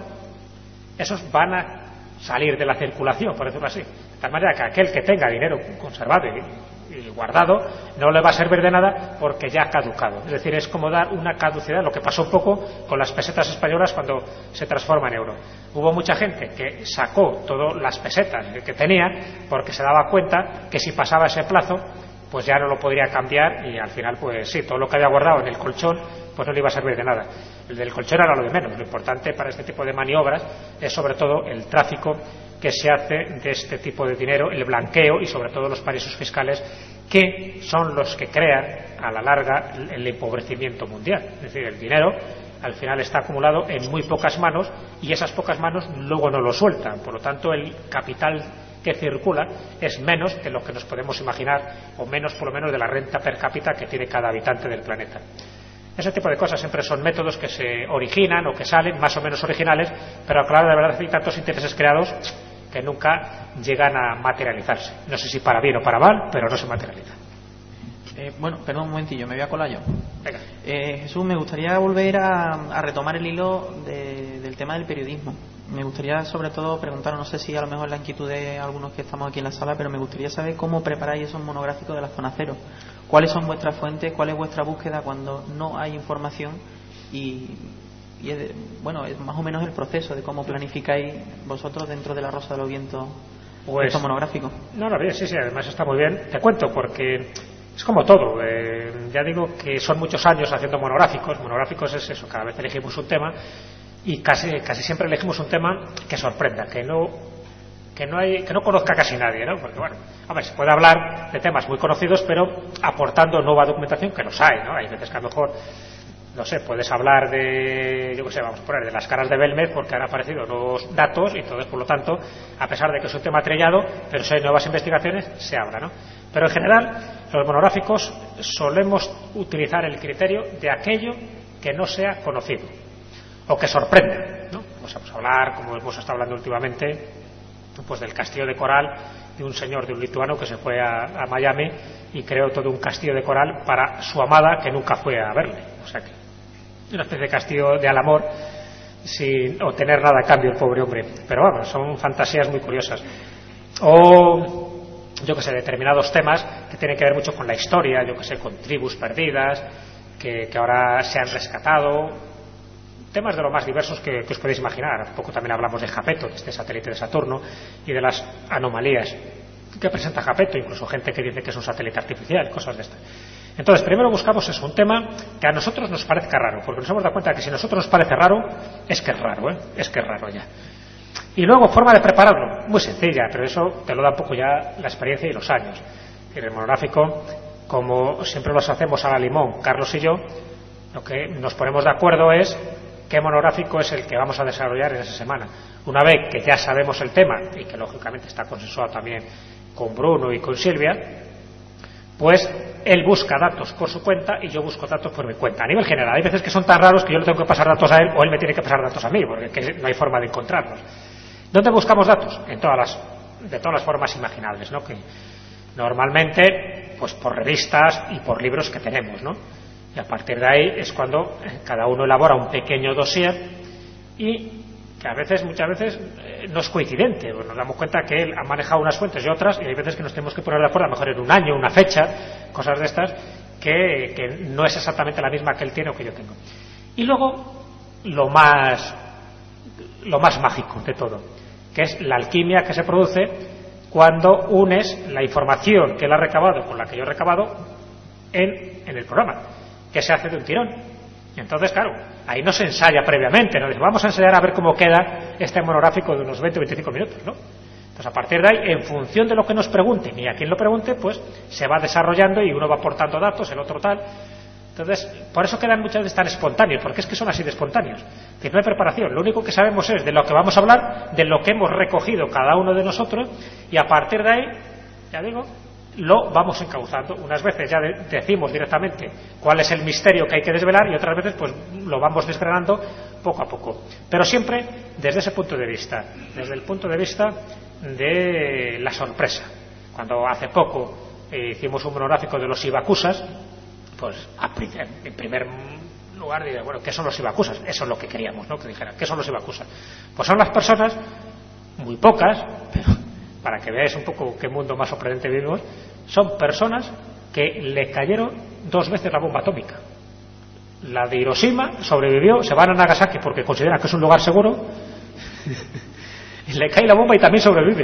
esos van a salir de la circulación, por decirlo así. De tal manera que aquel que tenga dinero conservado y, y guardado no le va a servir de nada porque ya ha caducado. Es decir, es como dar una caducidad, lo que pasó un poco con las pesetas españolas cuando se transforma en euro. Hubo mucha gente que sacó todas las pesetas que tenía porque se daba cuenta que si pasaba ese plazo pues ya no lo podría cambiar y al final pues sí, todo lo que había guardado en el colchón pues no le iba a servir de nada. El del colchón era lo de menos. Lo importante para este tipo de maniobras es sobre todo el tráfico que se hace de este tipo de dinero, el blanqueo y sobre todo los paraísos fiscales, que son los que crean a la larga el empobrecimiento mundial. Es decir, el dinero al final está acumulado en muy pocas manos y esas pocas manos luego no lo sueltan. Por lo tanto, el capital que circula es menos de lo que nos podemos imaginar, o menos por lo menos de la renta per cápita que tiene cada habitante del planeta. Ese tipo de cosas siempre son métodos que se originan o que salen más o menos originales, pero claro, de verdad hay tantos intereses creados que nunca llegan a materializarse. No sé si para bien o para mal, pero no se materializan. Eh, bueno, perdón un momentillo, me voy a colar yo. Venga. Eh, Jesús, me gustaría volver a, a retomar el hilo de, del tema del periodismo. Me gustaría sobre todo preguntar, no sé si a lo mejor la inquietud de algunos que estamos aquí en la sala, pero me gustaría saber cómo preparáis esos monográficos de la zona cero. ¿Cuáles son vuestras fuentes? ¿Cuál es vuestra búsqueda cuando no hay información? Y, y es, bueno, es más o menos el proceso de cómo planificáis vosotros dentro de la Rosa de los Vientos pues, estos monográficos. No, no, bien, sí, sí, además está muy bien. Te cuento, porque es como todo. Eh, ya digo que son muchos años haciendo monográficos. Monográficos es eso, cada vez elegimos un tema y casi casi siempre elegimos un tema que sorprenda, que no que no hay que no conozca casi nadie, ¿no? Porque bueno, a ver, se puede hablar de temas muy conocidos, pero aportando nueva documentación, que los hay, ¿no? Hay veces que a lo mejor, no sé, puedes hablar de, yo qué sé, vamos a poner de las caras de Belmez porque han aparecido nuevos datos y entonces, por lo tanto, a pesar de que es un tema trillado, pero si hay nuevas investigaciones, se habla, ¿no? Pero en general, los monográficos solemos utilizar el criterio de aquello que no sea conocido o que sorprenda, ¿no? Vamos a hablar, como hemos estado hablando últimamente, pues del castillo de coral de un señor, de un lituano que se fue a, a Miami y creó todo un castillo de coral para su amada que nunca fue a verle. O sea que una especie de castigo de al amor sin obtener nada a cambio el pobre hombre. Pero bueno, son fantasías muy curiosas. O, yo que sé, determinados temas que tienen que ver mucho con la historia, yo que sé, con tribus perdidas, que, que ahora se han rescatado, temas de lo más diversos que, que os podéis imaginar. Hace poco también hablamos de Japeto, de este satélite de Saturno, y de las anomalías que presenta Japeto, incluso gente que dice que es un satélite artificial, cosas de estas. Entonces, primero buscamos eso, un tema que a nosotros nos parezca raro, porque nos hemos dado cuenta que si a nosotros nos parece raro, es que es raro, ¿eh? Es que es raro ya. Y luego, forma de prepararlo, muy sencilla, pero eso te lo da un poco ya la experiencia y los años. En el monográfico, como siempre los hacemos a la limón, Carlos y yo, lo que nos ponemos de acuerdo es qué monográfico es el que vamos a desarrollar en esa semana. Una vez que ya sabemos el tema, y que lógicamente está consensuado también con Bruno y con Silvia, pues él busca datos por su cuenta y yo busco datos por mi cuenta. A nivel general, hay veces que son tan raros que yo le tengo que pasar datos a él o él me tiene que pasar datos a mí, porque no hay forma de encontrarlos. ¿Dónde buscamos datos? En todas las, de todas las formas imaginables, ¿no? Que normalmente, pues por revistas y por libros que tenemos, ¿no? Y a partir de ahí es cuando cada uno elabora un pequeño dossier y que a veces, muchas veces, eh, no es coincidente. Pues nos damos cuenta que él ha manejado unas fuentes y otras, y hay veces que nos tenemos que poner de acuerdo, a lo mejor en un año, una fecha, cosas de estas, que, que no es exactamente la misma que él tiene o que yo tengo. Y luego, lo más, lo más mágico de todo, que es la alquimia que se produce cuando unes la información que él ha recabado con la que yo he recabado en, en el programa, que se hace de un tirón. Entonces, claro, ahí no se ensaya previamente, no dice, vamos a ensayar a ver cómo queda este monográfico de unos veinte o veinticinco minutos, ¿no? Entonces, a partir de ahí, en función de lo que nos pregunten y a quien lo pregunte, pues se va desarrollando y uno va aportando datos, el otro tal. Entonces, por eso quedan muchas veces tan espontáneos, porque es que son así de espontáneos. Que no hay preparación, lo único que sabemos es de lo que vamos a hablar, de lo que hemos recogido cada uno de nosotros, y a partir de ahí, ya digo, lo vamos encauzando. Unas veces ya de, decimos directamente cuál es el misterio que hay que desvelar y otras veces pues lo vamos desgranando poco a poco, pero siempre desde ese punto de vista, desde el punto de vista de la sorpresa. Cuando hace poco eh, hicimos un monográfico de los Ibakusas, pues en primer lugar diré, bueno, ¿qué son los Ibakusas? Eso es lo que queríamos, ¿no? Que dijeran, ¿qué son los Ibakusas? Pues son las personas, muy pocas, pero para que veáis un poco qué mundo más sorprendente vivimos, son personas que le cayeron dos veces la bomba atómica. La de Hiroshima sobrevivió, se van a Nagasaki porque consideran que es un lugar seguro, y le cae la bomba y también sobrevive.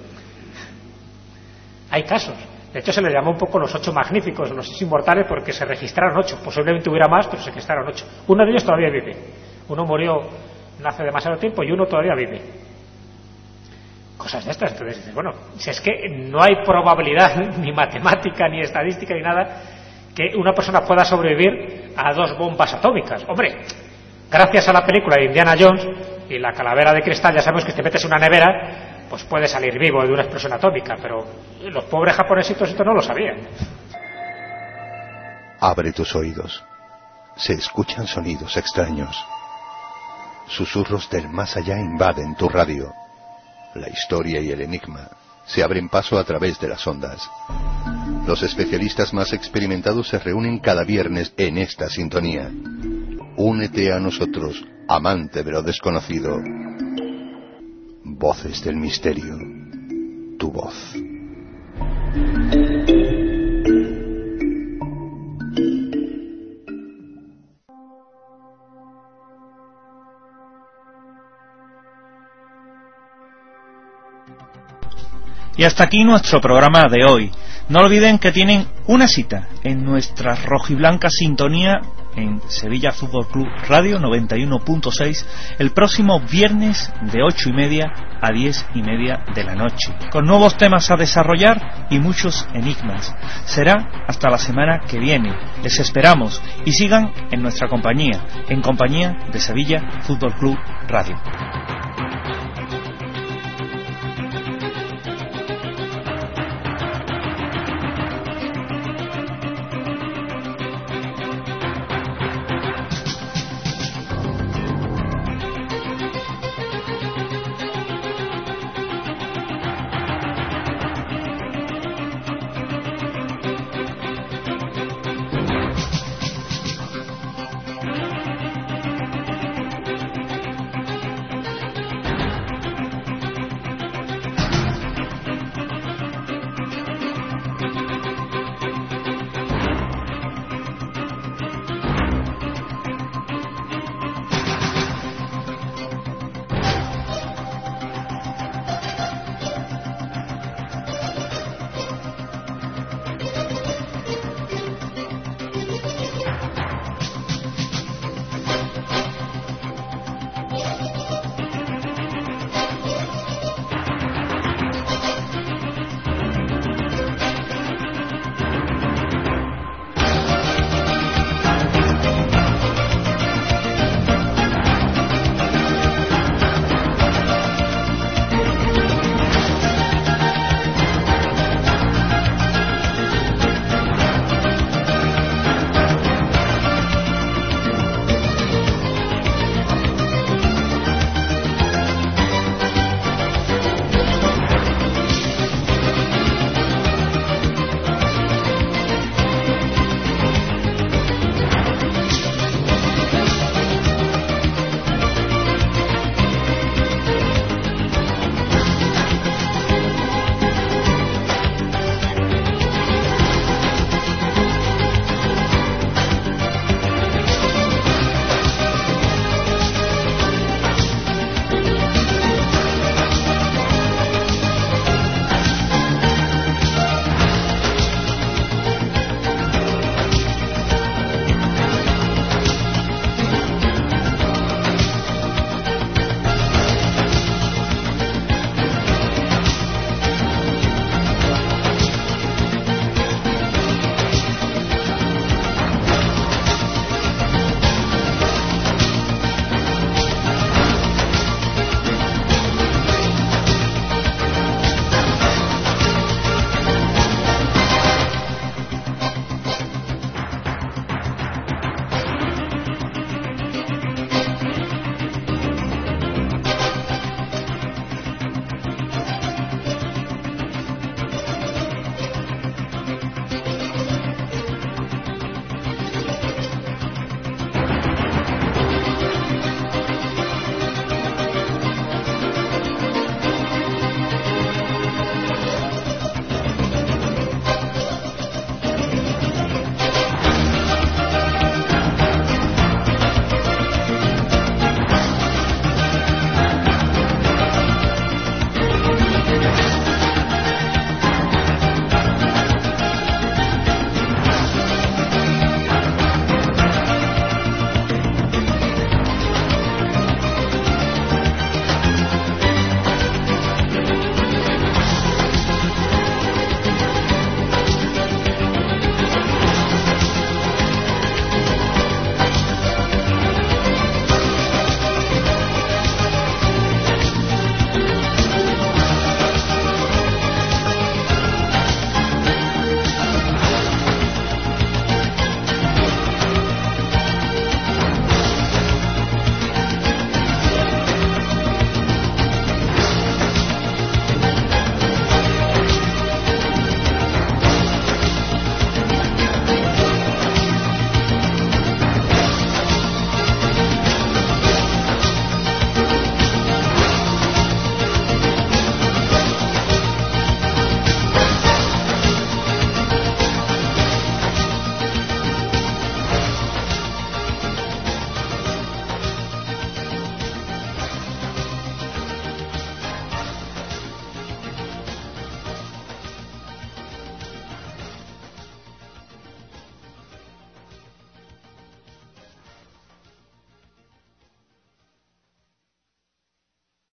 Hay casos. De hecho, se le llamó un poco los ocho magníficos, los inmortales, porque se registraron ocho. Posiblemente hubiera más, pero se registraron ocho. Uno de ellos todavía vive. Uno murió no hace demasiado tiempo y uno todavía vive. Cosas de estas. Entonces dices, bueno, si es que no hay probabilidad ni matemática, ni estadística, ni nada que una persona pueda sobrevivir a dos bombas atómicas. Hombre, gracias a la película de Indiana Jones y la calavera de cristal, ya sabemos que si te metes en una nevera pues puede salir vivo de una explosión atómica, pero los pobres japonesitos esto no lo sabían. Abre tus oídos. Se escuchan sonidos extraños. Susurros del más allá invaden tu radio. La historia y el enigma se abren paso a través de las ondas. Los especialistas más experimentados se reúnen cada viernes en esta sintonía. Únete a nosotros, amante de lo desconocido. Voces del misterio. Tu voz. Y hasta aquí nuestro programa de hoy. No olviden que tienen una cita en nuestra rojiblanca sintonía en Sevilla Fútbol Club Radio noventa y uno punto seis el próximo viernes de ocho y media a diez y media de la noche, con nuevos temas a desarrollar y muchos enigmas. Será hasta la semana que viene. Les esperamos y sigan en nuestra compañía, en compañía de Sevilla Fútbol Club Radio.